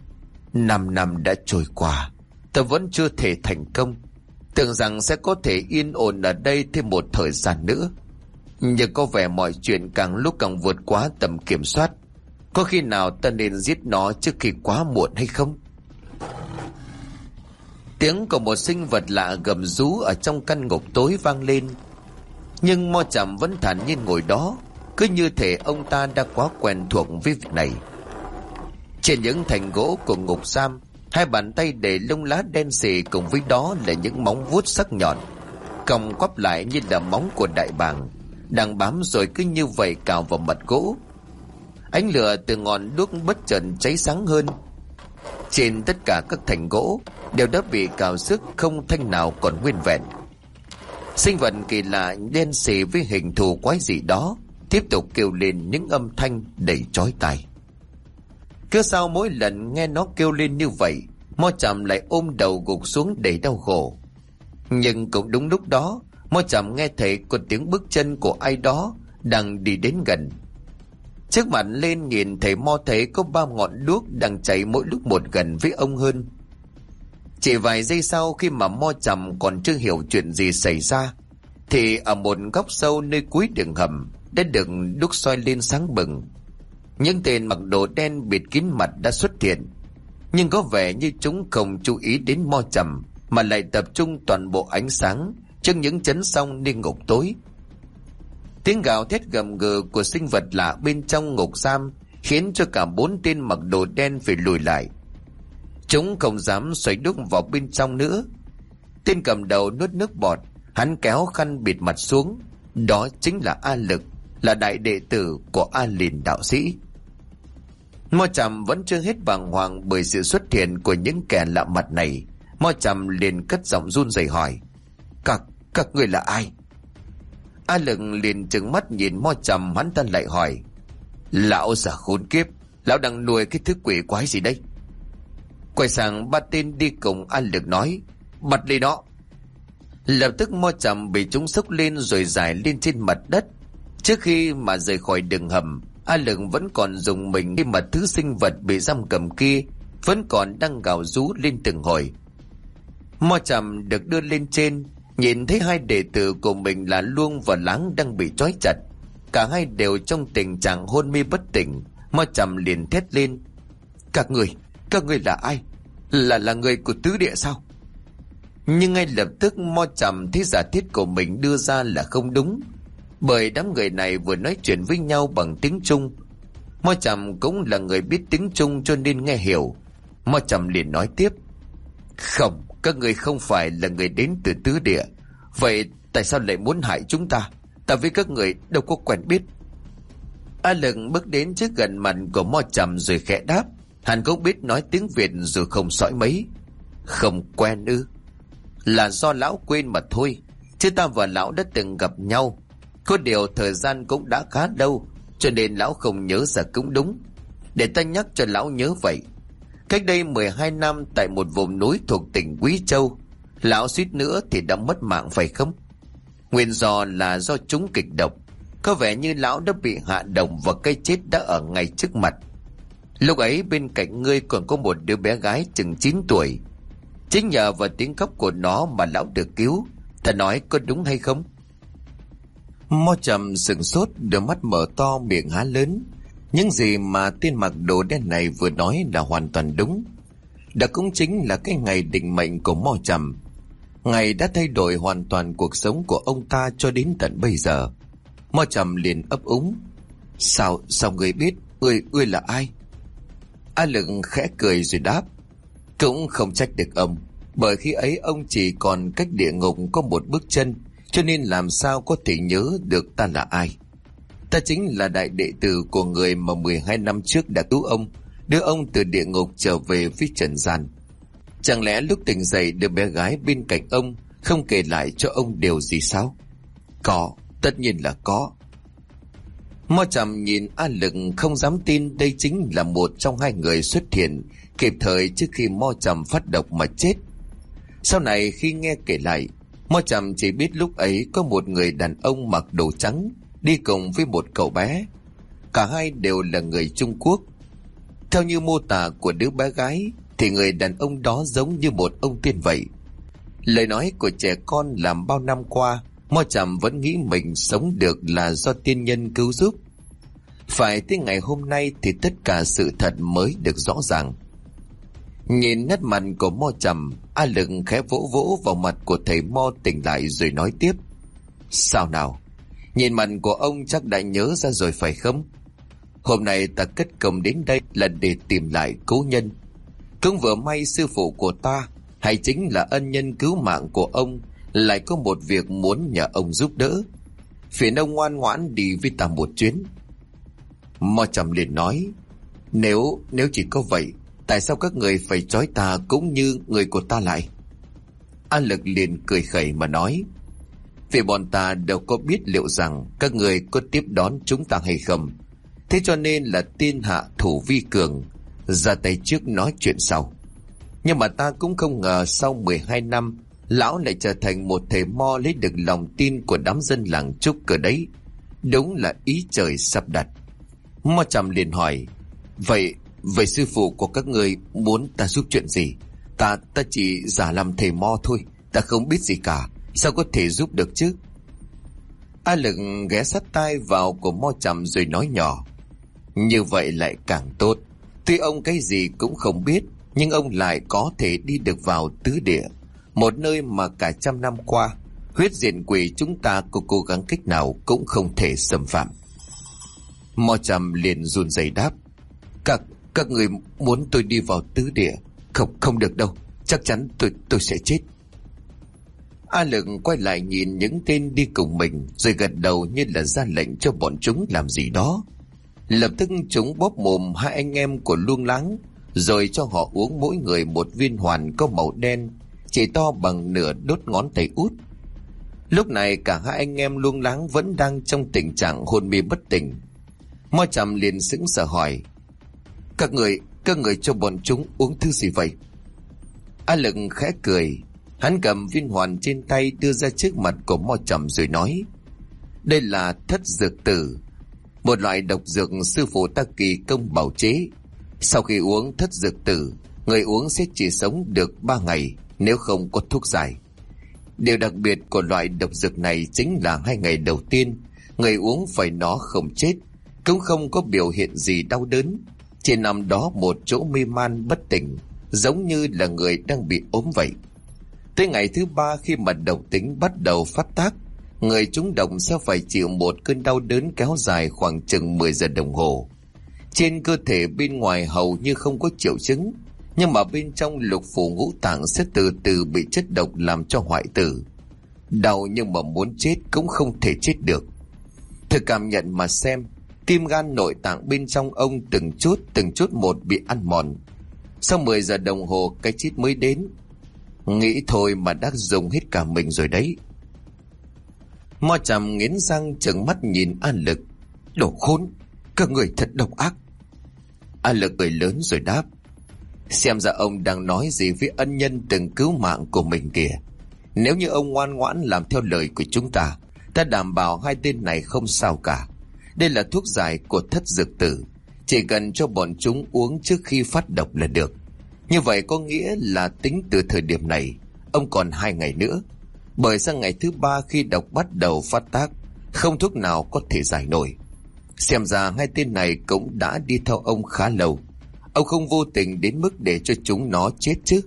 5 năm đã trôi qua, tôi vẫn chưa thể thành công. Tưởng rằng sẽ có thể yên ổn ở đây thêm một thời gian nữa, nhưng có vẻ mọi chuyện càng lúc càng vượt quá tầm kiểm soát. Có khi nào ta nên giết nó trước khi quá muộn hay không? Tiếng của một sinh vật lạ gầm rú ở trong căn ngục tối vang lên. Nhưng Mo Trầm vẫn thản nhiên ngồi đó, cứ như thể ông ta đã quá quen thuộc với việc này. Trên những thành gỗ của ngục giam, hai bàn tay để lông lá đen sì, cùng với đó là những móng vuốt sắc nhọn cong quắp lại như là móng của đại bàng, đang bám rồi cứ như vậy cào vào mặt gỗ. Ánh lửa từ ngọn đuốc bất chợt cháy sáng hơn. Trên tất cả các thành gỗ đều đã bị cào xước, không thanh nào còn nguyên vẹn. Sinh vật kỳ lạ đen sì với hình thù quái dị đó tiếp tục kêu lên những âm thanh đầy chói tai. Cứ sau mỗi lần nghe nó kêu lên như vậy, Mo Trầm lại ôm đầu gục xuống để đau khổ. Nhưng cũng đúng lúc đó, Mo Trầm nghe thấy có tiếng bước chân của ai đó đang đi đến gần. Trước mặt lên nhìn thấy Mo thấy có 3 ngọn đuốc đang cháy mỗi lúc một gần với ông hơn. Chỉ vài giây sau, khi mà Mo Trầm còn chưa hiểu chuyện gì xảy ra, thì ở một góc sâu nơi cuối đường hầm đã được đuốc soi lên sáng bừng. Những tên mặc đồ đen bịt kín mặt đã xuất hiện, nhưng có vẻ như chúng không chú ý đến Mo Trầm, mà lại tập trung toàn bộ ánh sáng trước những chấn song nên ngục tối. Tiếng gào thét gầm gừ của sinh vật lạ bên trong ngục giam khiến cho cả 4 tên mặc đồ đen phải lùi lại. Chúng không dám xoay đúc vào bên trong nữa. Tên cầm đầu nuốt nước bọt, hắn kéo khăn bịt mặt xuống. Đó chính là A Lực, là đại đệ tử của A Lìn đạo sĩ. Mo Trầm vẫn chưa hết bàng hoàng bởi sự xuất hiện của những kẻ lạ mặt này. Mo Trầm liền cất giọng run rẩy hỏi: Các người là ai? A Lực liền trừng mắt nhìn Mo Trầm, hắn ta lại hỏi: Lão già khốn kiếp, lão đang nuôi cái thứ quỷ quái gì đây? Quay sang 3 tên đi cùng A Lực nói: Bắt lấy nó. Lập tức Mo Trầm bị chúng xốc lên rồi giải lên trên mặt đất. Trước khi mà rời khỏi đường hầm, A Lực vẫn còn dùng mình khi mà thứ sinh vật bị giam cầm kia vẫn còn đang gào rú lên từng hồi. Mo Trầm được đưa lên trên, nhìn thấy 2 đệ tử của mình là Luông và Láng đang bị trói chặt. Cả hai đều trong tình trạng hôn mê bất tỉnh. Mo Trầm liền thét lên: Các người là ai? Là người của tứ địa sao? Nhưng ngay lập tức Mo Trầm thấy giả thiết của mình đưa ra là không đúng, bởi đám người này vừa nói chuyện với nhau bằng tiếng Trung. Mo Trầm cũng là người biết tiếng Trung cho nên nghe hiểu. Mo Trầm liền nói tiếp: Không, các người không phải là người đến từ tứ địa. Vậy tại sao lại muốn hại chúng ta? Ta với các người đâu có quen biết. A Lực bước đến trước gần mặt của Mo Trầm rồi khẽ đáp. Hắn cũng biết nói tiếng Việt dù không sõi mấy. Không quen ư? Là do lão quên mà thôi, chứ ta và lão đã từng gặp nhau. Có điều thời gian cũng đã khá lâu, cho nên lão không nhớ ra cũng đúng. Để ta nhắc cho lão nhớ vậy. Cách đây 12 năm tại một vùng núi thuộc tỉnh Quý Châu, lão suýt nữa thì đã mất mạng phải không? Nguyên do là do trúng kịch độc. Có vẻ như lão đã bị hạ độc và cái chết đã ở ngay trước mặt. Lúc ấy bên cạnh ngươi còn có một đứa bé gái chừng 9 tuổi. Chính nhờ vào tiếng khóc của nó mà lão được cứu. Ta nói có đúng hay không? Mo Trầm sửng sốt, đôi mắt mở to, miệng há lớn. Những gì mà tên mặc đồ đen này vừa nói là hoàn toàn đúng. Đó cũng chính là cái ngày định mệnh của Mo Trầm. Ngày đã thay đổi hoàn toàn cuộc sống của ông ta cho đến tận bây giờ. Mo Trầm liền ấp úng: Sao người biết? Ngươi là ai? A Lực khẽ cười rồi đáp: Cũng không trách được ông, bởi khi ấy ông chỉ còn cách địa ngục có một bước chân, cho nên làm sao có thể nhớ được ta là ai. Ta chính là đại đệ tử của người mà 12 năm trước đã cứu ông, đưa ông từ địa ngục trở về với trần gian. Chẳng lẽ lúc tỉnh dậy đứa bé gái bên cạnh ông không kể lại cho ông điều gì sao? Có, tất nhiên là có. Mo Trầm nhìn A Lực không dám tin đây chính là một trong 2 người xuất hiện kịp thời trước khi Mo Trầm phát độc mà chết. Sau này khi nghe kể lại, Mo Trầm chỉ biết lúc ấy có một người đàn ông mặc đồ trắng đi cùng với một cậu bé. Cả hai đều là người Trung Quốc. Theo như mô tả của đứa bé gái thì người đàn ông đó giống như một ông tiên vậy. Lời nói của trẻ con làm bao năm qua, Mo Trầm vẫn nghĩ mình sống được là do tiên nhân cứu giúp. Phải tới ngày hôm nay thì tất cả sự thật mới được rõ ràng. Nhìn nét mặt của Mo Trầm, A Lực khẽ vỗ vỗ vào mặt của thầy Mo tỉnh lại rồi nói tiếp. Sao nào? Nhìn mặt của ông chắc đã nhớ ra rồi phải không? Hôm nay ta cất công đến đây là để tìm lại cố nhân. Cũng vừa may sư phụ của ta, hay chính là ân nhân cứu mạng của ông, lại có một việc muốn nhờ ông giúp đỡ. Phiền ông ngoan ngoãn đi với ta một chuyến. Mo Trầm liền nói, Nếu chỉ có vậy, tại sao các người phải trói ta cũng như người của ta lại? A Lực liền cười khẩy mà nói, vì bọn ta đâu có biết liệu rằng các người có tiếp đón chúng ta hay không. Thế cho nên là tiên hạ thủ vi cường, ra tay trước nói chuyện sau. Nhưng mà ta cũng không ngờ sau 12 năm, lão lại trở thành một thầy Mo lấy được lòng tin của đám dân làng Trúc cơ đấy. Đúng là ý trời sắp đặt. Mo Trầm liền hỏi, Vậy sư phụ của các người muốn ta giúp chuyện gì? Ta chỉ giả làm thầy Mo thôi, ta không biết gì cả, sao có thể giúp được chứ? A Lực ghé sát tai vào của Mo Trầm rồi nói nhỏ, như vậy lại càng tốt. Tuy ông cái gì cũng không biết, nhưng ông lại có thể đi được vào tứ địa, một nơi mà cả trăm năm qua huyết diện quỷ chúng ta có cố gắng cách nào cũng không thể xâm phạm. Mo Trầm liền run rẩy đáp, các người muốn tôi đi vào tứ địa? Không được đâu, chắc chắn tôi sẽ chết. A Lực quay lại nhìn những tên đi cùng mình rồi gật đầu như là ra lệnh cho bọn chúng làm gì đó. Lập tức chúng bóp mồm hai anh em của Luông Láng, rồi cho họ uống mỗi người một viên hoàn có màu đen, chỉ to bằng nửa đốt ngón tay út. Lúc này cả hai anh em Luông Láng vẫn đang trong tình trạng hôn mê bất tỉnh. Mo Trầm liền sững sờ hỏi, các người cho bọn chúng uống thứ gì vậy? A Lực khẽ cười, hắn cầm viên hoàn trên tay đưa ra trước mặt của Mo Trầm rồi nói, đây là thất dược tử, một loại độc dược sư phụ ta kỳ công bào chế. Sau khi uống thất dược tử, người uống sẽ chỉ sống được 3 ngày nếu không có thuốc giải. Điều đặc biệt của loại độc dược này chính là 2 ngày đầu tiên, người uống phải nó không chết, cũng không có biểu hiện gì đau đớn, chỉ nằm đó một chỗ mê man bất tỉnh, giống như là người đang bị ốm vậy. Tới ngày thứ 3 khi mà độc tính bắt đầu phát tác, người trúng độc sẽ phải chịu một cơn đau đớn kéo dài khoảng chừng 10 giờ đồng hồ. Trên cơ thể bên ngoài hầu như không có triệu chứng, nhưng mà bên trong lục phủ ngũ tạng sẽ từ từ bị chất độc làm cho hoại tử. Đau nhưng mà muốn chết cũng không thể chết được. Thử cảm nhận mà xem, tim gan nội tạng bên trong ông từng chút một bị ăn mòn. Sau 10 giờ đồng hồ cái chết mới đến. Nghĩ thôi mà đã dùng hết cả mình rồi đấy. Mo Trầm nghiến răng trừng mắt nhìn A Lực, đồ khốn, các người thật độc ác. A Lực cười lớn rồi đáp, xem ra ông đang nói gì với ân nhân từng cứu mạng của mình kìa. Nếu như ông ngoan ngoãn làm theo lời của chúng ta, ta đảm bảo hai tên này không sao cả. Đây là thuốc giải của thất dược tử, chỉ cần cho bọn chúng uống trước khi phát độc là được. Như vậy có nghĩa là tính từ thời điểm này, ông còn 2 ngày nữa. Bởi sang ngày thứ 3 khi độc bắt đầu phát tác, không thuốc nào có thể giải nổi. Xem ra hai tên này cũng đã đi theo ông khá lâu. Ông không vô tình đến mức để cho chúng nó chết chứ?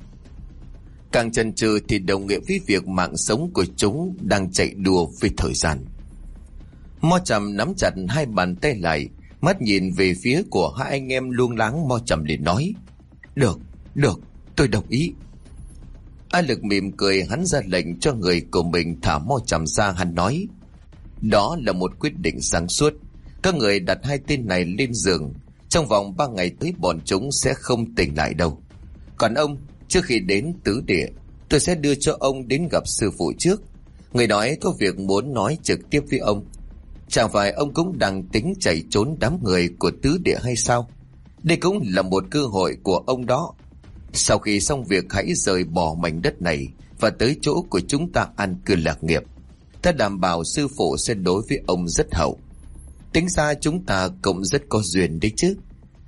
Càng chần chừ thì đồng nghĩa với việc mạng sống của chúng đang chạy đua với thời gian. Mo Trầm nắm chặt hai bàn tay lại, mắt nhìn về phía của hai anh em Luông Láng. Mo Trầm liền nói, Được, tôi đồng ý. A Lực mỉm cười, hắn ra lệnh cho người của mình thả Mo Trầm ra. Hắn nói, đó là một quyết định sáng suốt. Các người đặt hai tên này lên giường, trong vòng 3 ngày tới bọn chúng sẽ không tỉnh lại đâu. Còn ông, trước khi đến tứ địa, tôi sẽ đưa cho ông đến gặp sư phụ trước. Người nói có việc muốn nói trực tiếp với ông. Chẳng phải ông cũng đang tính chạy trốn đám người của tứ địa hay sao? Đây cũng là một cơ hội của ông đó. Sau khi xong việc hãy rời bỏ mảnh đất này và tới chỗ của chúng ta an cư lạc nghiệp. Ta đảm bảo sư phụ sẽ đối với ông rất hậu. Tính ra chúng ta cũng rất có duyên đấy chứ.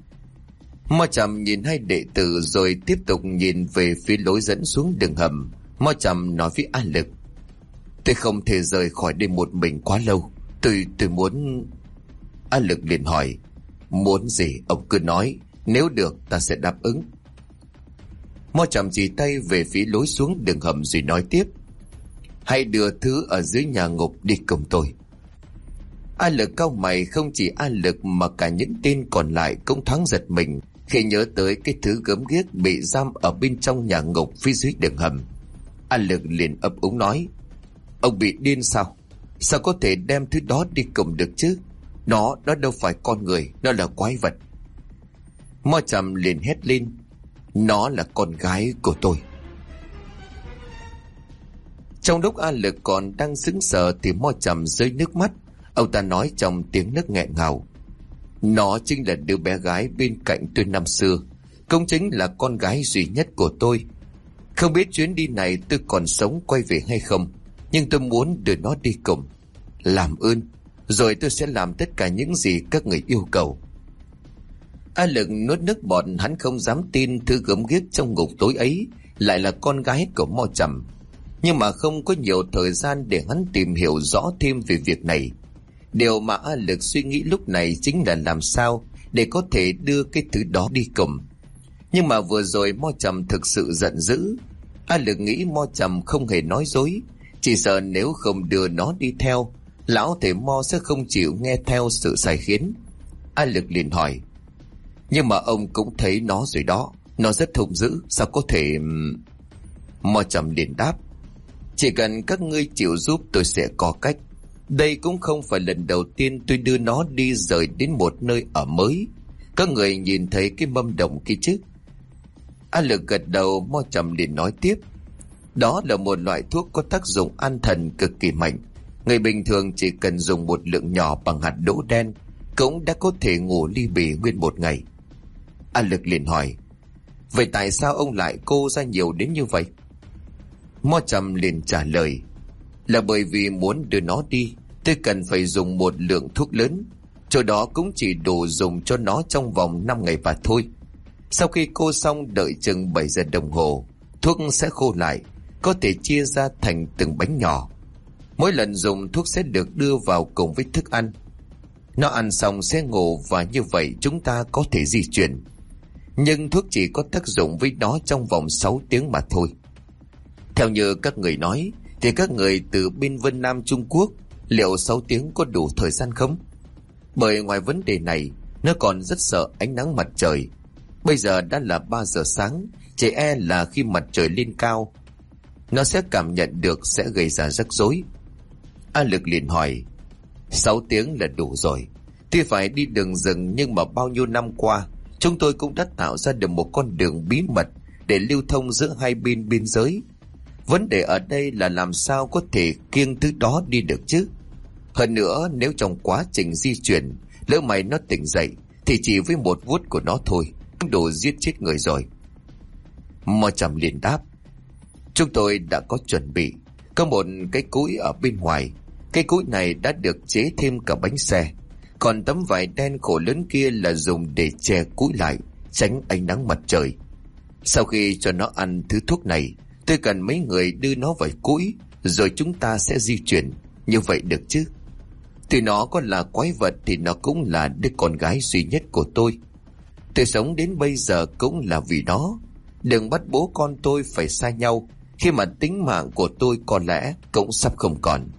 Mo Trầm nhìn hai đệ tử rồi tiếp tục nhìn về phía lối dẫn xuống đường hầm. Mo Trầm nói với A Lực, tôi không thể rời khỏi đây một mình quá lâu. Tôi muốn... A Lực liền hỏi, muốn gì ông cứ nói, nếu được ta sẽ đáp ứng. Mo Trầm chỉ tay về phía lối xuống đường hầm rồi nói tiếp: hãy đưa thứ ở dưới nhà ngục đi cùng tôi. A Lực cau mày, không chỉ A Lực mà cả những tên còn lại cũng thoáng giật mình khi nhớ tới cái thứ gớm ghiếc bị giam ở bên trong nhà ngục phía dưới đường hầm. A Lực liền ấp úng nói: ông bị điên sao? Sao có thể đem thứ đó đi cùng được chứ? Nó đâu phải con người, nó là quái vật. Mo Trầm liền hét lên: nó là con gái của tôi. Trong lúc A Lực còn đang sững sờ thì Mo Trầm rơi nước mắt. Ông ta nói trong tiếng nấc nghẹn ngào: nó chính là đứa bé gái bên cạnh tôi năm xưa, cũng chính là con gái duy nhất của tôi. Không biết chuyến đi này tôi còn sống quay về hay không, nhưng tôi muốn đưa nó đi cùng. Làm ơn, rồi tôi sẽ làm tất cả những gì các người yêu cầu. A Lực nuốt nước bọt, hắn không dám tin thứ gớm ghiếc trong ngục tối ấy lại là con gái của Mo Trầm. Nhưng mà không có nhiều thời gian để hắn tìm hiểu rõ thêm về việc này. Điều mà A Lực suy nghĩ lúc này chính là làm sao để có thể đưa cái thứ đó đi cùng. Nhưng mà vừa rồi Mo Trầm thực sự giận dữ. A Lực nghĩ Mo Trầm không hề nói dối, chỉ sợ nếu không đưa nó đi theo, lão thầy Mo sẽ không chịu nghe theo sự sai khiến. A Lực liền hỏi: nhưng mà ông cũng thấy nó rồi đó, nó rất hung dữ, sao có thể... Mo Trầm liền đáp: chỉ cần các ngươi chịu giúp tôi sẽ có cách. Đây cũng không phải lần đầu tiên tôi đưa nó đi rời đến một nơi ở mới. Các người nhìn thấy cái mâm đồng kia chứ? A Lực gật đầu. Mo Trầm liền nói tiếp: đó là một loại thuốc có tác dụng an thần cực kỳ mạnh. Người bình thường chỉ cần dùng một lượng nhỏ bằng hạt đỗ đen cũng đã có thể ngủ ly bì nguyên một ngày. A Lực liền hỏi: vậy tại sao ông lại cô ra nhiều đến như vậy? Mo Trầm liền trả lời: là bởi vì muốn đưa nó đi, tôi cần phải dùng một lượng thuốc lớn. Chỗ đó cũng chỉ đủ dùng cho nó trong vòng 5 ngày và thôi. Sau khi cô xong đợi chừng 7 giờ đồng hồ, thuốc sẽ khô lại, có thể chia ra thành từng bánh nhỏ. Mỗi lần dùng thuốc sẽ được đưa vào cùng với thức ăn. Nó ăn xong sẽ ngủ và như vậy chúng ta có thể di chuyển. Nhưng thuốc chỉ có tác dụng với nó trong vòng 6 tiếng mà thôi. Theo như các người nói thì các người từ bên Vân Nam Trung Quốc, liệu 6 tiếng có đủ thời gian không? Bởi ngoài vấn đề này, nó còn rất sợ ánh nắng mặt trời. Bây giờ đã là 3 giờ sáng, chỉ e là khi mặt trời lên cao, nó sẽ cảm nhận được, sẽ gây ra rắc rối. A Lực liền hỏi: 6 tiếng là đủ rồi. Tuy phải đi đường rừng nhưng mà bao nhiêu năm qua, chúng tôi cũng đã tạo ra được một con đường bí mật để lưu thông giữa hai bên biên giới. Vấn đề ở đây là làm sao có thể kiêng thứ đó đi được chứ. Hơn nữa, nếu trong quá trình di chuyển lỡ mày nó tỉnh dậy thì chỉ với một vuốt của nó thôi cũng đủ giết chết người rồi. Mo Trầm liền đáp: chúng tôi đã có chuẩn bị. Có một cái cối ở bên ngoài. Cái cối này đã được chế thêm cả bánh xe. Còn tấm vải đen khổ lớn kia là dùng để che cối lại, tránh ánh nắng mặt trời. Sau khi cho nó ăn thứ thuốc này, tôi cần mấy người đưa nó vào cối, rồi chúng ta sẽ di chuyển. Như vậy được chứ? Tuy nó có là quái vật thì nó cũng là đứa con gái duy nhất của tôi. Tôi sống đến bây giờ cũng là vì nó. Đừng bắt bố con tôi phải xa nhau, khi mà tính mạng của tôi có lẽ cũng sắp không còn.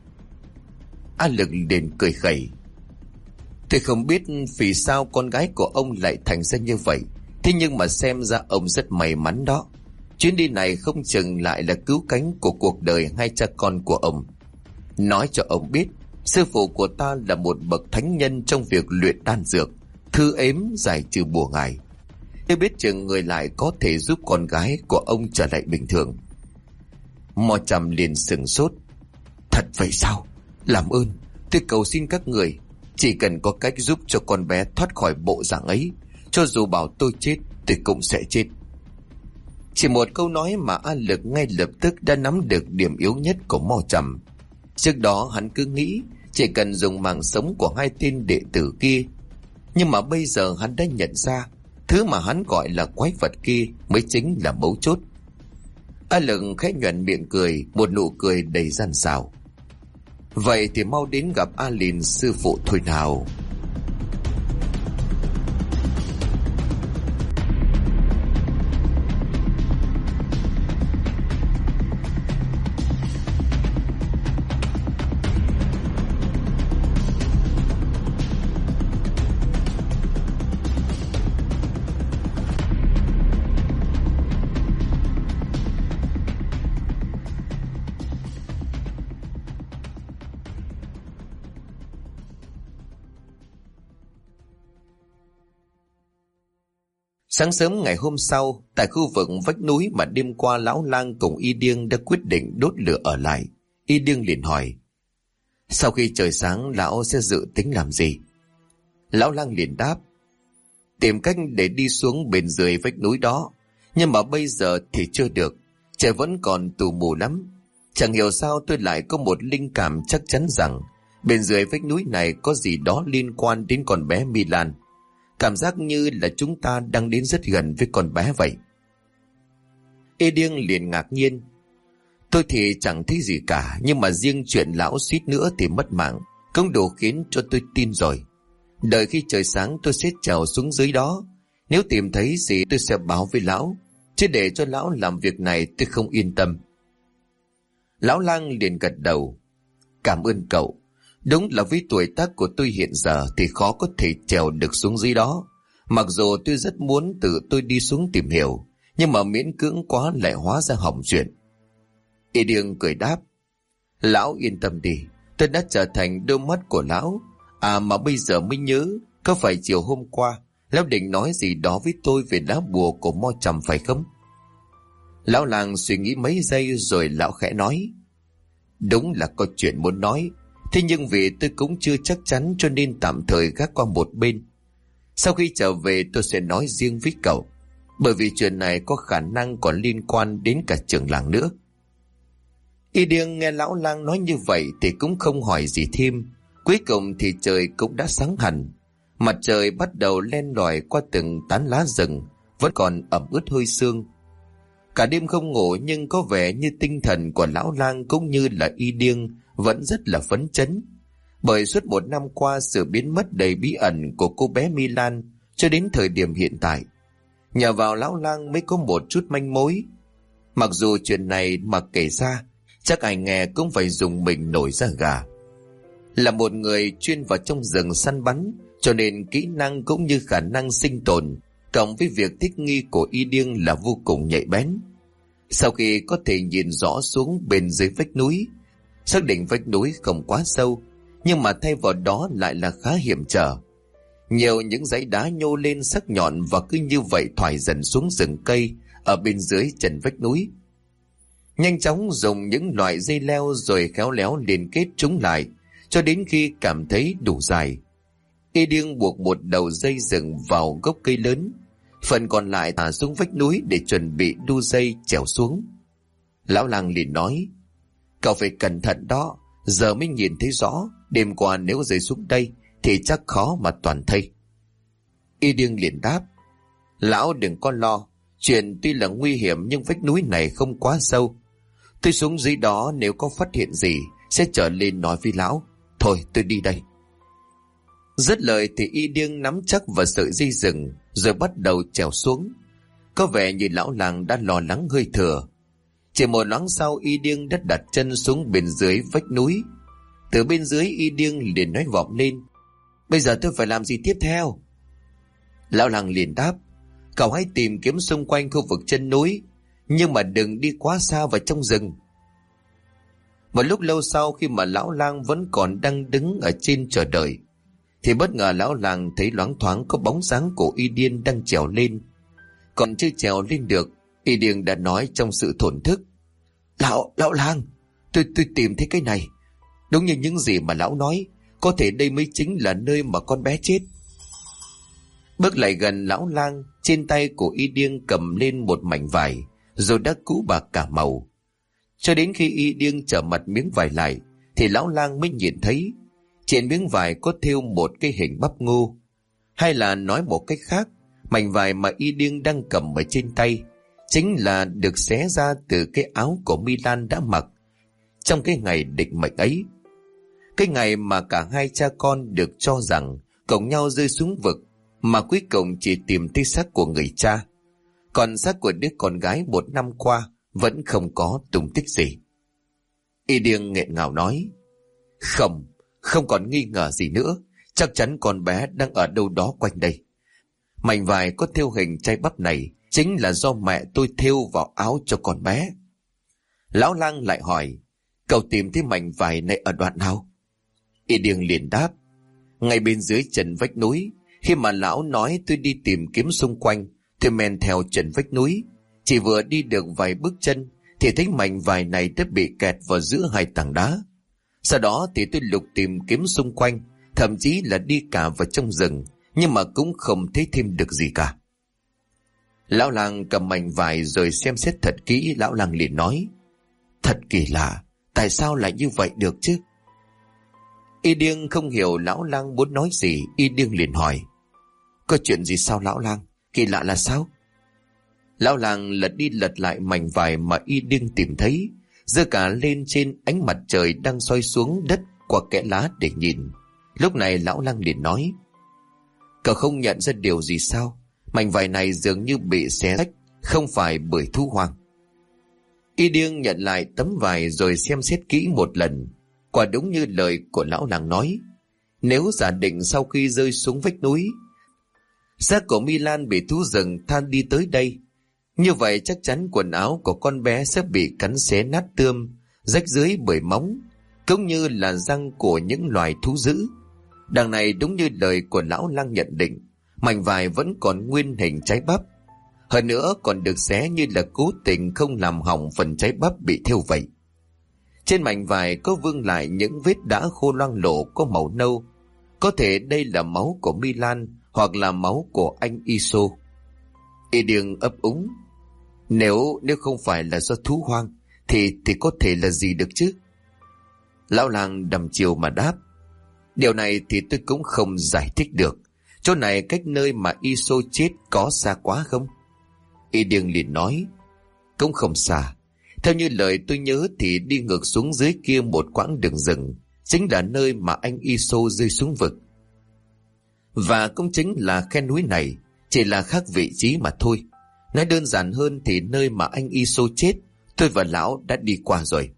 A Lực liền cười khẩy: tôi không biết vì sao con gái của ông lại thành ra như vậy, thế nhưng mà xem ra ông rất may mắn đó. Chuyến đi này không chừng lại là cứu cánh của cuộc đời hai cha con của ông. Nói cho ông biết, sư phụ của ta là một bậc thánh nhân trong việc luyện đan dược, thư ếm giải trừ bùa ngải. Tôi biết chừng người lại có thể giúp con gái của ông trở lại bình thường. Mo Trầm liền sửng sốt: thật vậy sao? Làm ơn, tôi cầu xin các người, chỉ cần có cách giúp cho con bé thoát khỏi bộ dạng ấy, cho dù bảo tôi chết tôi cũng sẽ chết. Chỉ một câu nói mà A Lực ngay lập tức đã nắm được điểm yếu nhất của Mo Trầm. Trước đó hắn cứ nghĩ chỉ cần dùng mạng sống của hai tên đệ tử kia, nhưng mà bây giờ hắn đã nhận ra thứ mà hắn gọi là quái vật kia mới chính là mấu chốt. A Lực khẽ nhoẻn miệng cười, một nụ cười đầy gian xảo: vậy thì mau đến gặp A Lìn sư phụ thôi nào. Sáng sớm ngày hôm sau, tại khu vực vách núi mà đêm qua lão lang cùng Y Điêng đã quyết định đốt lửa ở lại, Y Điêng liền hỏi: sau khi trời sáng lão sẽ dự tính làm gì? Lão lang liền đáp: tìm cách để đi xuống bên dưới vách núi đó, nhưng mà bây giờ thì chưa được, trời vẫn còn tù mù lắm. Chẳng hiểu sao tôi lại có một linh cảm chắc chắn rằng bên dưới vách núi này có gì đó liên quan đến con bé Milan. Cảm giác như là chúng ta đang đến rất gần với con bé vậy. Y Điêng liền ngạc nhiên: tôi thì chẳng thấy gì cả, nhưng mà riêng chuyện lão suýt nữa thì mất mạng cũng đủ khiến cho tôi tin rồi. Đợi khi trời sáng tôi sẽ trèo xuống dưới đó. Nếu tìm thấy gì tôi sẽ báo với lão, chứ để cho lão làm việc này tôi không yên tâm. Lão lang liền gật đầu: cảm ơn cậu. Đúng là với tuổi tác của tôi hiện giờ thì khó có thể trèo được xuống dưới đó. Mặc dù tôi rất muốn tự tôi đi xuống tìm hiểu, nhưng mà miễn cưỡng quá lại hóa ra hỏng chuyện. Y Điêng cười đáp: lão yên tâm đi, tôi đã trở thành đôi mắt của lão. À mà bây giờ mới nhớ, có phải chiều hôm qua lão định nói gì đó với tôi về lá bùa của Mo Trầm phải không? Lão lang suy nghĩ mấy giây rồi lão khẽ nói: đúng là có chuyện muốn nói, thế nhưng vì tôi cũng chưa chắc chắn cho nên tạm thời gác qua một bên. Sau khi trở về tôi sẽ nói riêng với cậu, bởi vì chuyện này có khả năng còn liên quan đến cả trưởng làng nữa. Y Điêng nghe lão lang nói như vậy thì cũng không hỏi gì thêm. Cuối cùng thì trời cũng đã sáng hẳn. Mặt trời bắt đầu len lỏi qua từng tán lá rừng, vẫn còn ẩm ướt hơi sương. Cả đêm không ngủ, nhưng có vẻ như tinh thần của lão lang cũng như là Y Điêng vẫn rất là phấn chấn. Bởi suốt một năm qua, sự biến mất đầy bí ẩn của cô bé Milan cho đến thời điểm hiện tại, nhờ vào lão lang mới có một chút manh mối. Mặc dù chuyện này mà kể ra, chắc ai nghe cũng phải dùng mình nổi da gà. Là một người chuyên vào trong rừng săn bắn, cho nên kỹ năng cũng như khả năng sinh tồn cộng với việc thích nghi của Y Điêng là vô cùng nhạy bén. Sau khi có thể nhìn rõ xuống bên dưới vách núi, xác định vách núi không quá sâu, nhưng mà thay vào đó lại là khá hiểm trở. Nhiều những dãy đá nhô lên sắc nhọn và cứ như vậy thoải dần xuống rừng cây ở bên dưới chân vách núi. Nhanh chóng dùng những loại dây leo rồi khéo léo liên kết chúng lại cho đến khi cảm thấy đủ dài. Y Điêng buộc một đầu dây rừng vào gốc cây lớn, phần còn lại thả xuống vách núi để chuẩn bị đu dây trèo xuống. Lão lang liền nói: cậu phải cẩn thận đó, giờ mới nhìn thấy rõ, đêm qua nếu rơi xuống đây thì chắc khó mà toàn thây. Y Điêng liền đáp: lão đừng có lo, chuyện tuy là nguy hiểm nhưng vách núi này không quá sâu. Tôi xuống dưới đó, nếu có phát hiện gì sẽ trở lên nói với lão. Thôi tôi đi đây. Dứt lời thì Y Điêng nắm chắc vào sợi dây rừng rồi bắt đầu trèo xuống. Có vẻ như lão lang đã lo lắng hơi thừa. Chỉ một loáng sau, Y Điêng đã đặt chân xuống bên dưới vách núi. Từ bên dưới, Y Điêng liền nói vọng lên: bây giờ tôi phải làm gì tiếp theo? Lão lang liền đáp: cậu hãy tìm kiếm xung quanh khu vực chân núi, nhưng mà đừng đi quá xa vào trong rừng. Một lúc lâu sau, khi mà lão lang vẫn còn đang đứng ở trên chờ đợi, thì bất ngờ lão lang thấy loáng thoáng có bóng dáng của Y Điêng đang trèo lên. Còn chưa trèo lên được, Y Điêng đã nói trong sự thổn thức: Lão lang, tôi tìm thấy cái này. Đúng như những gì mà lão nói, có thể đây mới chính là nơi mà con bé chết. Bước lại gần lão lang, trên tay của Y Điêng cầm lên một mảnh vải rồi đã cũ bạc cả màu. Cho đến khi Y Điêng trở mặt miếng vải lại thì lão lang mới nhìn thấy trên miếng vải có thêu một cái hình bắp ngô. Hay là nói một cách khác, mảnh vải mà Y Điêng đang cầm ở trên tay chính là được xé ra từ cái áo của Milan đã mặc trong cái ngày định mệnh ấy. Cái ngày mà cả hai cha con được cho rằng cùng nhau rơi xuống vực, mà cuối cùng chỉ tìm thấy xác của người cha. Còn xác của đứa con gái một năm qua vẫn không có tung tích gì. Y Điêng nghẹn ngào nói: Không còn nghi ngờ gì nữa, chắc chắn con bé đang ở đâu đó quanh đây. Mảnh vải có thêu hình chai bắp này chính là do mẹ tôi thêu vào áo cho con bé. Lão lang lại hỏi: cậu tìm thấy mảnh vải này ở đoạn nào? Y Điêng liền đáp: ngay bên dưới chân vách núi. Khi mà lão nói tôi đi tìm kiếm xung quanh, Tôi men theo chân vách núi, chỉ vừa đi được vài bước chân thì thấy mảnh vải này đã bị kẹt vào giữa hai tảng đá. Sau đó thì tôi lục tìm kiếm xung quanh, thậm chí là đi cả vào trong rừng, nhưng mà cũng không thấy thêm được gì cả. Lão làng cầm mảnh vải rồi xem xét thật kỹ. Lão làng liền nói: thật kỳ lạ, tại sao lại như vậy được chứ? Y Điêng không hiểu lão lang muốn nói gì. Y Điêng liền hỏi: có chuyện gì sao lão lang? Kỳ lạ là sao? Lão lang lật đi lật lại mảnh vải mà Y Điêng tìm thấy, giơ cả lên trên ánh mặt trời đang soi xuống đất qua kẽ lá để nhìn. Lúc này lão lang liền nói: cậu không nhận ra điều gì sao? Mảnh vải này dường như bị xé rách, không phải bởi thú hoang. Y Điêng nhận lại tấm vải rồi xem xét kỹ một lần. Quả đúng như lời của lão làng nói. Nếu giả định sau khi rơi xuống vách núi, xác của Milan bị thú rừng than đi tới đây, như vậy chắc chắn quần áo của con bé sẽ bị cắn xé nát tươm, rách rưới bởi móng, cũng như là răng của những loài thú dữ. Đằng này đúng như lời của lão lang nhận định, mảnh vải vẫn còn nguyên hình trái bắp. Hơn nữa còn được xé như là cố tình không làm hỏng phần trái bắp bị thiêu vậy. Trên mảnh vải có vương lại những vết đã khô loang lổ có màu nâu. Có thể đây là máu của Milan hoặc là máu của anh Iso. Y Điêng ấp úng: Nếu không phải là do thú hoang thì có thể là gì được chứ? Lão làng đăm chiều mà đáp: điều này thì tôi cũng không giải thích được. Chỗ này cách nơi mà Iso chết có xa quá không? Y Điêng liền nói: cũng không xa. Theo như lời tôi nhớ thì đi ngược xuống dưới kia một quãng đường rừng chính là nơi mà anh Iso rơi xuống vực. Và cũng chính là khe núi này, chỉ là khác vị trí mà thôi. Nói đơn giản hơn thì nơi mà anh Iso chết, tôi và lão đã đi qua rồi.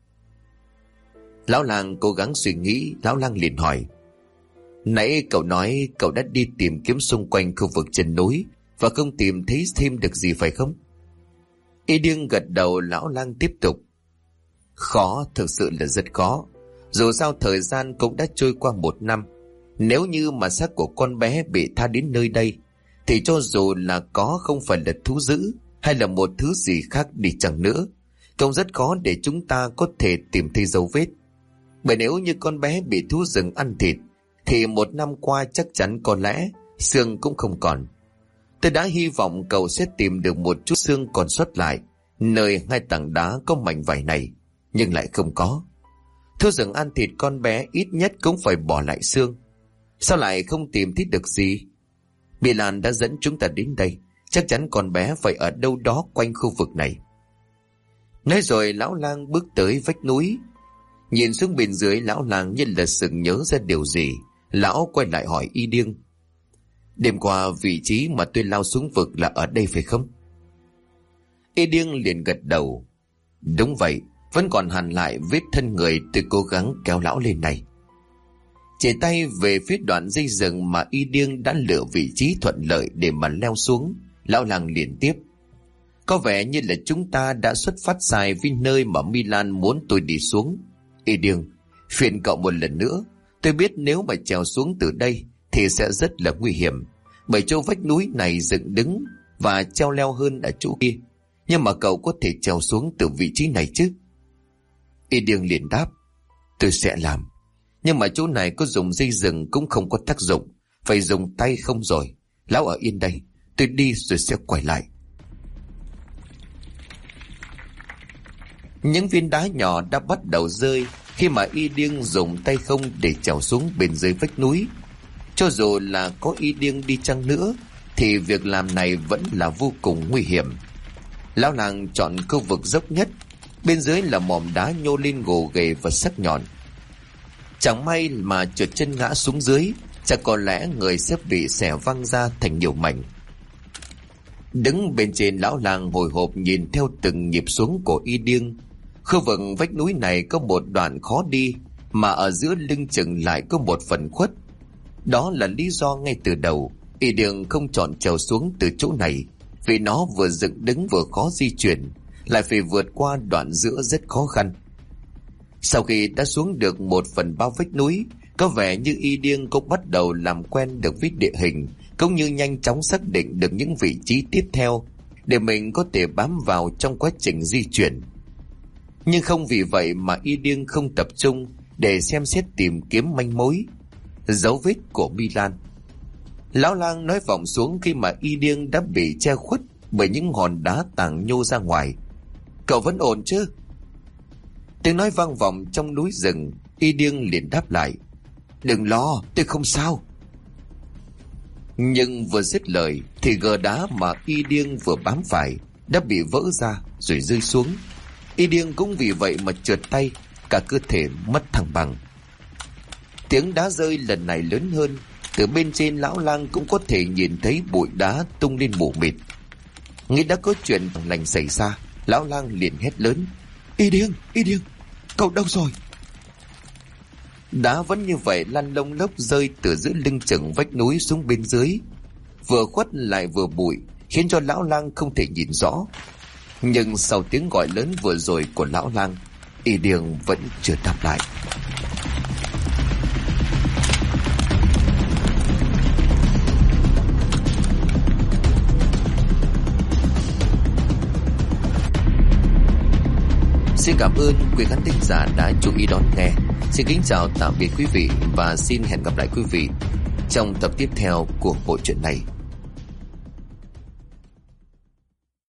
Lão làng cố gắng suy nghĩ. Lão lang liền hỏi: nãy cậu nói cậu đã đi tìm kiếm xung quanh khu vực chân núi và không tìm thấy thêm được gì phải không? Y Điêng gật đầu. Lão lang tiếp tục: khó, thực sự là rất khó. Dù sao thời gian cũng đã trôi qua 1 năm. Nếu như mà xác của con bé bị tha đến nơi đây thì cho dù là có không phải là thú dữ hay là một thứ gì khác đi chăng nữa, cũng rất khó để chúng ta có thể tìm thấy dấu vết. Bởi nếu như con bé bị thú rừng ăn thịt thì 1 năm qua chắc chắn có lẽ xương cũng không còn. Tôi đã hy vọng cậu sẽ tìm được một chút xương còn sót lại nơi hai tảng đá có mảnh vải này, nhưng lại không có. Thú rừng ăn thịt con bé ít nhất cũng phải bỏ lại xương. Sao lại không tìm thấy được gì? Milan đã dẫn chúng ta đến đây, chắc chắn con bé phải ở đâu đó quanh khu vực này. Nói rồi lão lang bước tới vách núi. Nhìn xuống bên dưới, lão lang như là sực nhớ ra điều gì. Lão quay lại hỏi Y Điêng: đêm qua vị trí mà tôi lao xuống vực là ở đây phải không? Y Điêng liền gật đầu: đúng vậy, vẫn còn hằn lại vết thân người tôi cố gắng kéo lão lên này. Chỉ tay về phía đoạn dây rừng mà Y Điêng đã lựa vị trí thuận lợi để mà leo xuống, lão lang liền tiếp: có vẻ như là chúng ta đã xuất phát sai với nơi mà Milan muốn tôi đi xuống. Y Điêng, phiền cậu một lần nữa. Tôi biết nếu mà trèo xuống từ đây thì sẽ rất là nguy hiểm, bởi chỗ vách núi này dựng đứng và treo leo hơn ở chỗ kia. Nhưng mà cậu có thể trèo xuống từ vị trí này chứ? Y Điêng liền đáp: tôi sẽ làm. Nhưng mà chỗ này có dùng dây rừng cũng không có tác dụng, phải dùng tay không rồi. Lão ở yên đây, tôi đi rồi sẽ quay lại. Những viên đá nhỏ đã bắt đầu rơi khi mà Y Điêng dùng tay không để trèo xuống bên dưới vách núi. Cho dù là có Y Điêng đi chăng nữa thì việc làm này vẫn là vô cùng nguy hiểm. Lão làng chọn khu vực dốc nhất, bên dưới là mỏm đá nhô lên gồ ghề và sắc nhọn. Chẳng may mà trượt chân ngã xuống dưới, chắc có lẽ người sẽ bị xẻ văng ra thành nhiều mảnh. Đứng bên trên, lão làng hồi hộp nhìn theo từng nhịp xuống của Y Điêng. Khu vực vách núi này có một đoạn khó đi, mà ở giữa lưng chừng lại có một phần khuất. Đó là lý do ngay từ đầu Y Điêng không chọn trèo xuống từ chỗ này, vì nó vừa dựng đứng vừa khó di chuyển, lại phải vượt qua đoạn giữa rất khó khăn. Sau khi đã xuống được 1/3 vách núi, có vẻ như Y Điêng cũng bắt đầu làm quen được với địa hình cũng như nhanh chóng xác định được những vị trí tiếp theo để mình có thể bám vào trong quá trình di chuyển. Nhưng không vì vậy mà Y Điêng không tập trung để xem xét tìm kiếm manh mối, dấu vết của Milan. Lão lang nói vọng xuống khi mà Y Điêng đã bị che khuất bởi những hòn đá tảng nhô ra ngoài. Cậu vẫn ổn chứ? Tiếng nói vang vọng trong núi rừng. Y Điêng liền đáp lại: Đừng lo, tôi không sao. Nhưng vừa dứt lời thì gờ đá mà Y Điêng vừa bám phải đã bị vỡ ra rồi rơi xuống. Y Điêng cũng vì vậy mà trượt tay, cả cơ thể mất thăng bằng. Tiếng đá rơi lần này lớn hơn. Từ bên trên lão lang cũng có thể nhìn thấy bụi đá tung lên mù mịt. Nghĩ đã có chuyện lành xảy ra, lão lang liền hét lớn: Y Điêng, cậu đâu rồi? Đá vẫn như vậy lăn lông lốc rơi từ giữa lưng chừng vách núi xuống bên dưới, vừa khuất lại vừa bụi, khiến cho lão lang không thể nhìn rõ. Nhưng sau tiếng gọi lớn vừa rồi của lão lang, Y Điêng vẫn chưa đáp lại. Xin cảm ơn quý khán thính giả đã chú ý đón nghe. Xin kính chào tạm biệt quý vị và xin hẹn gặp lại quý vị trong tập tiếp theo của bộ truyện này.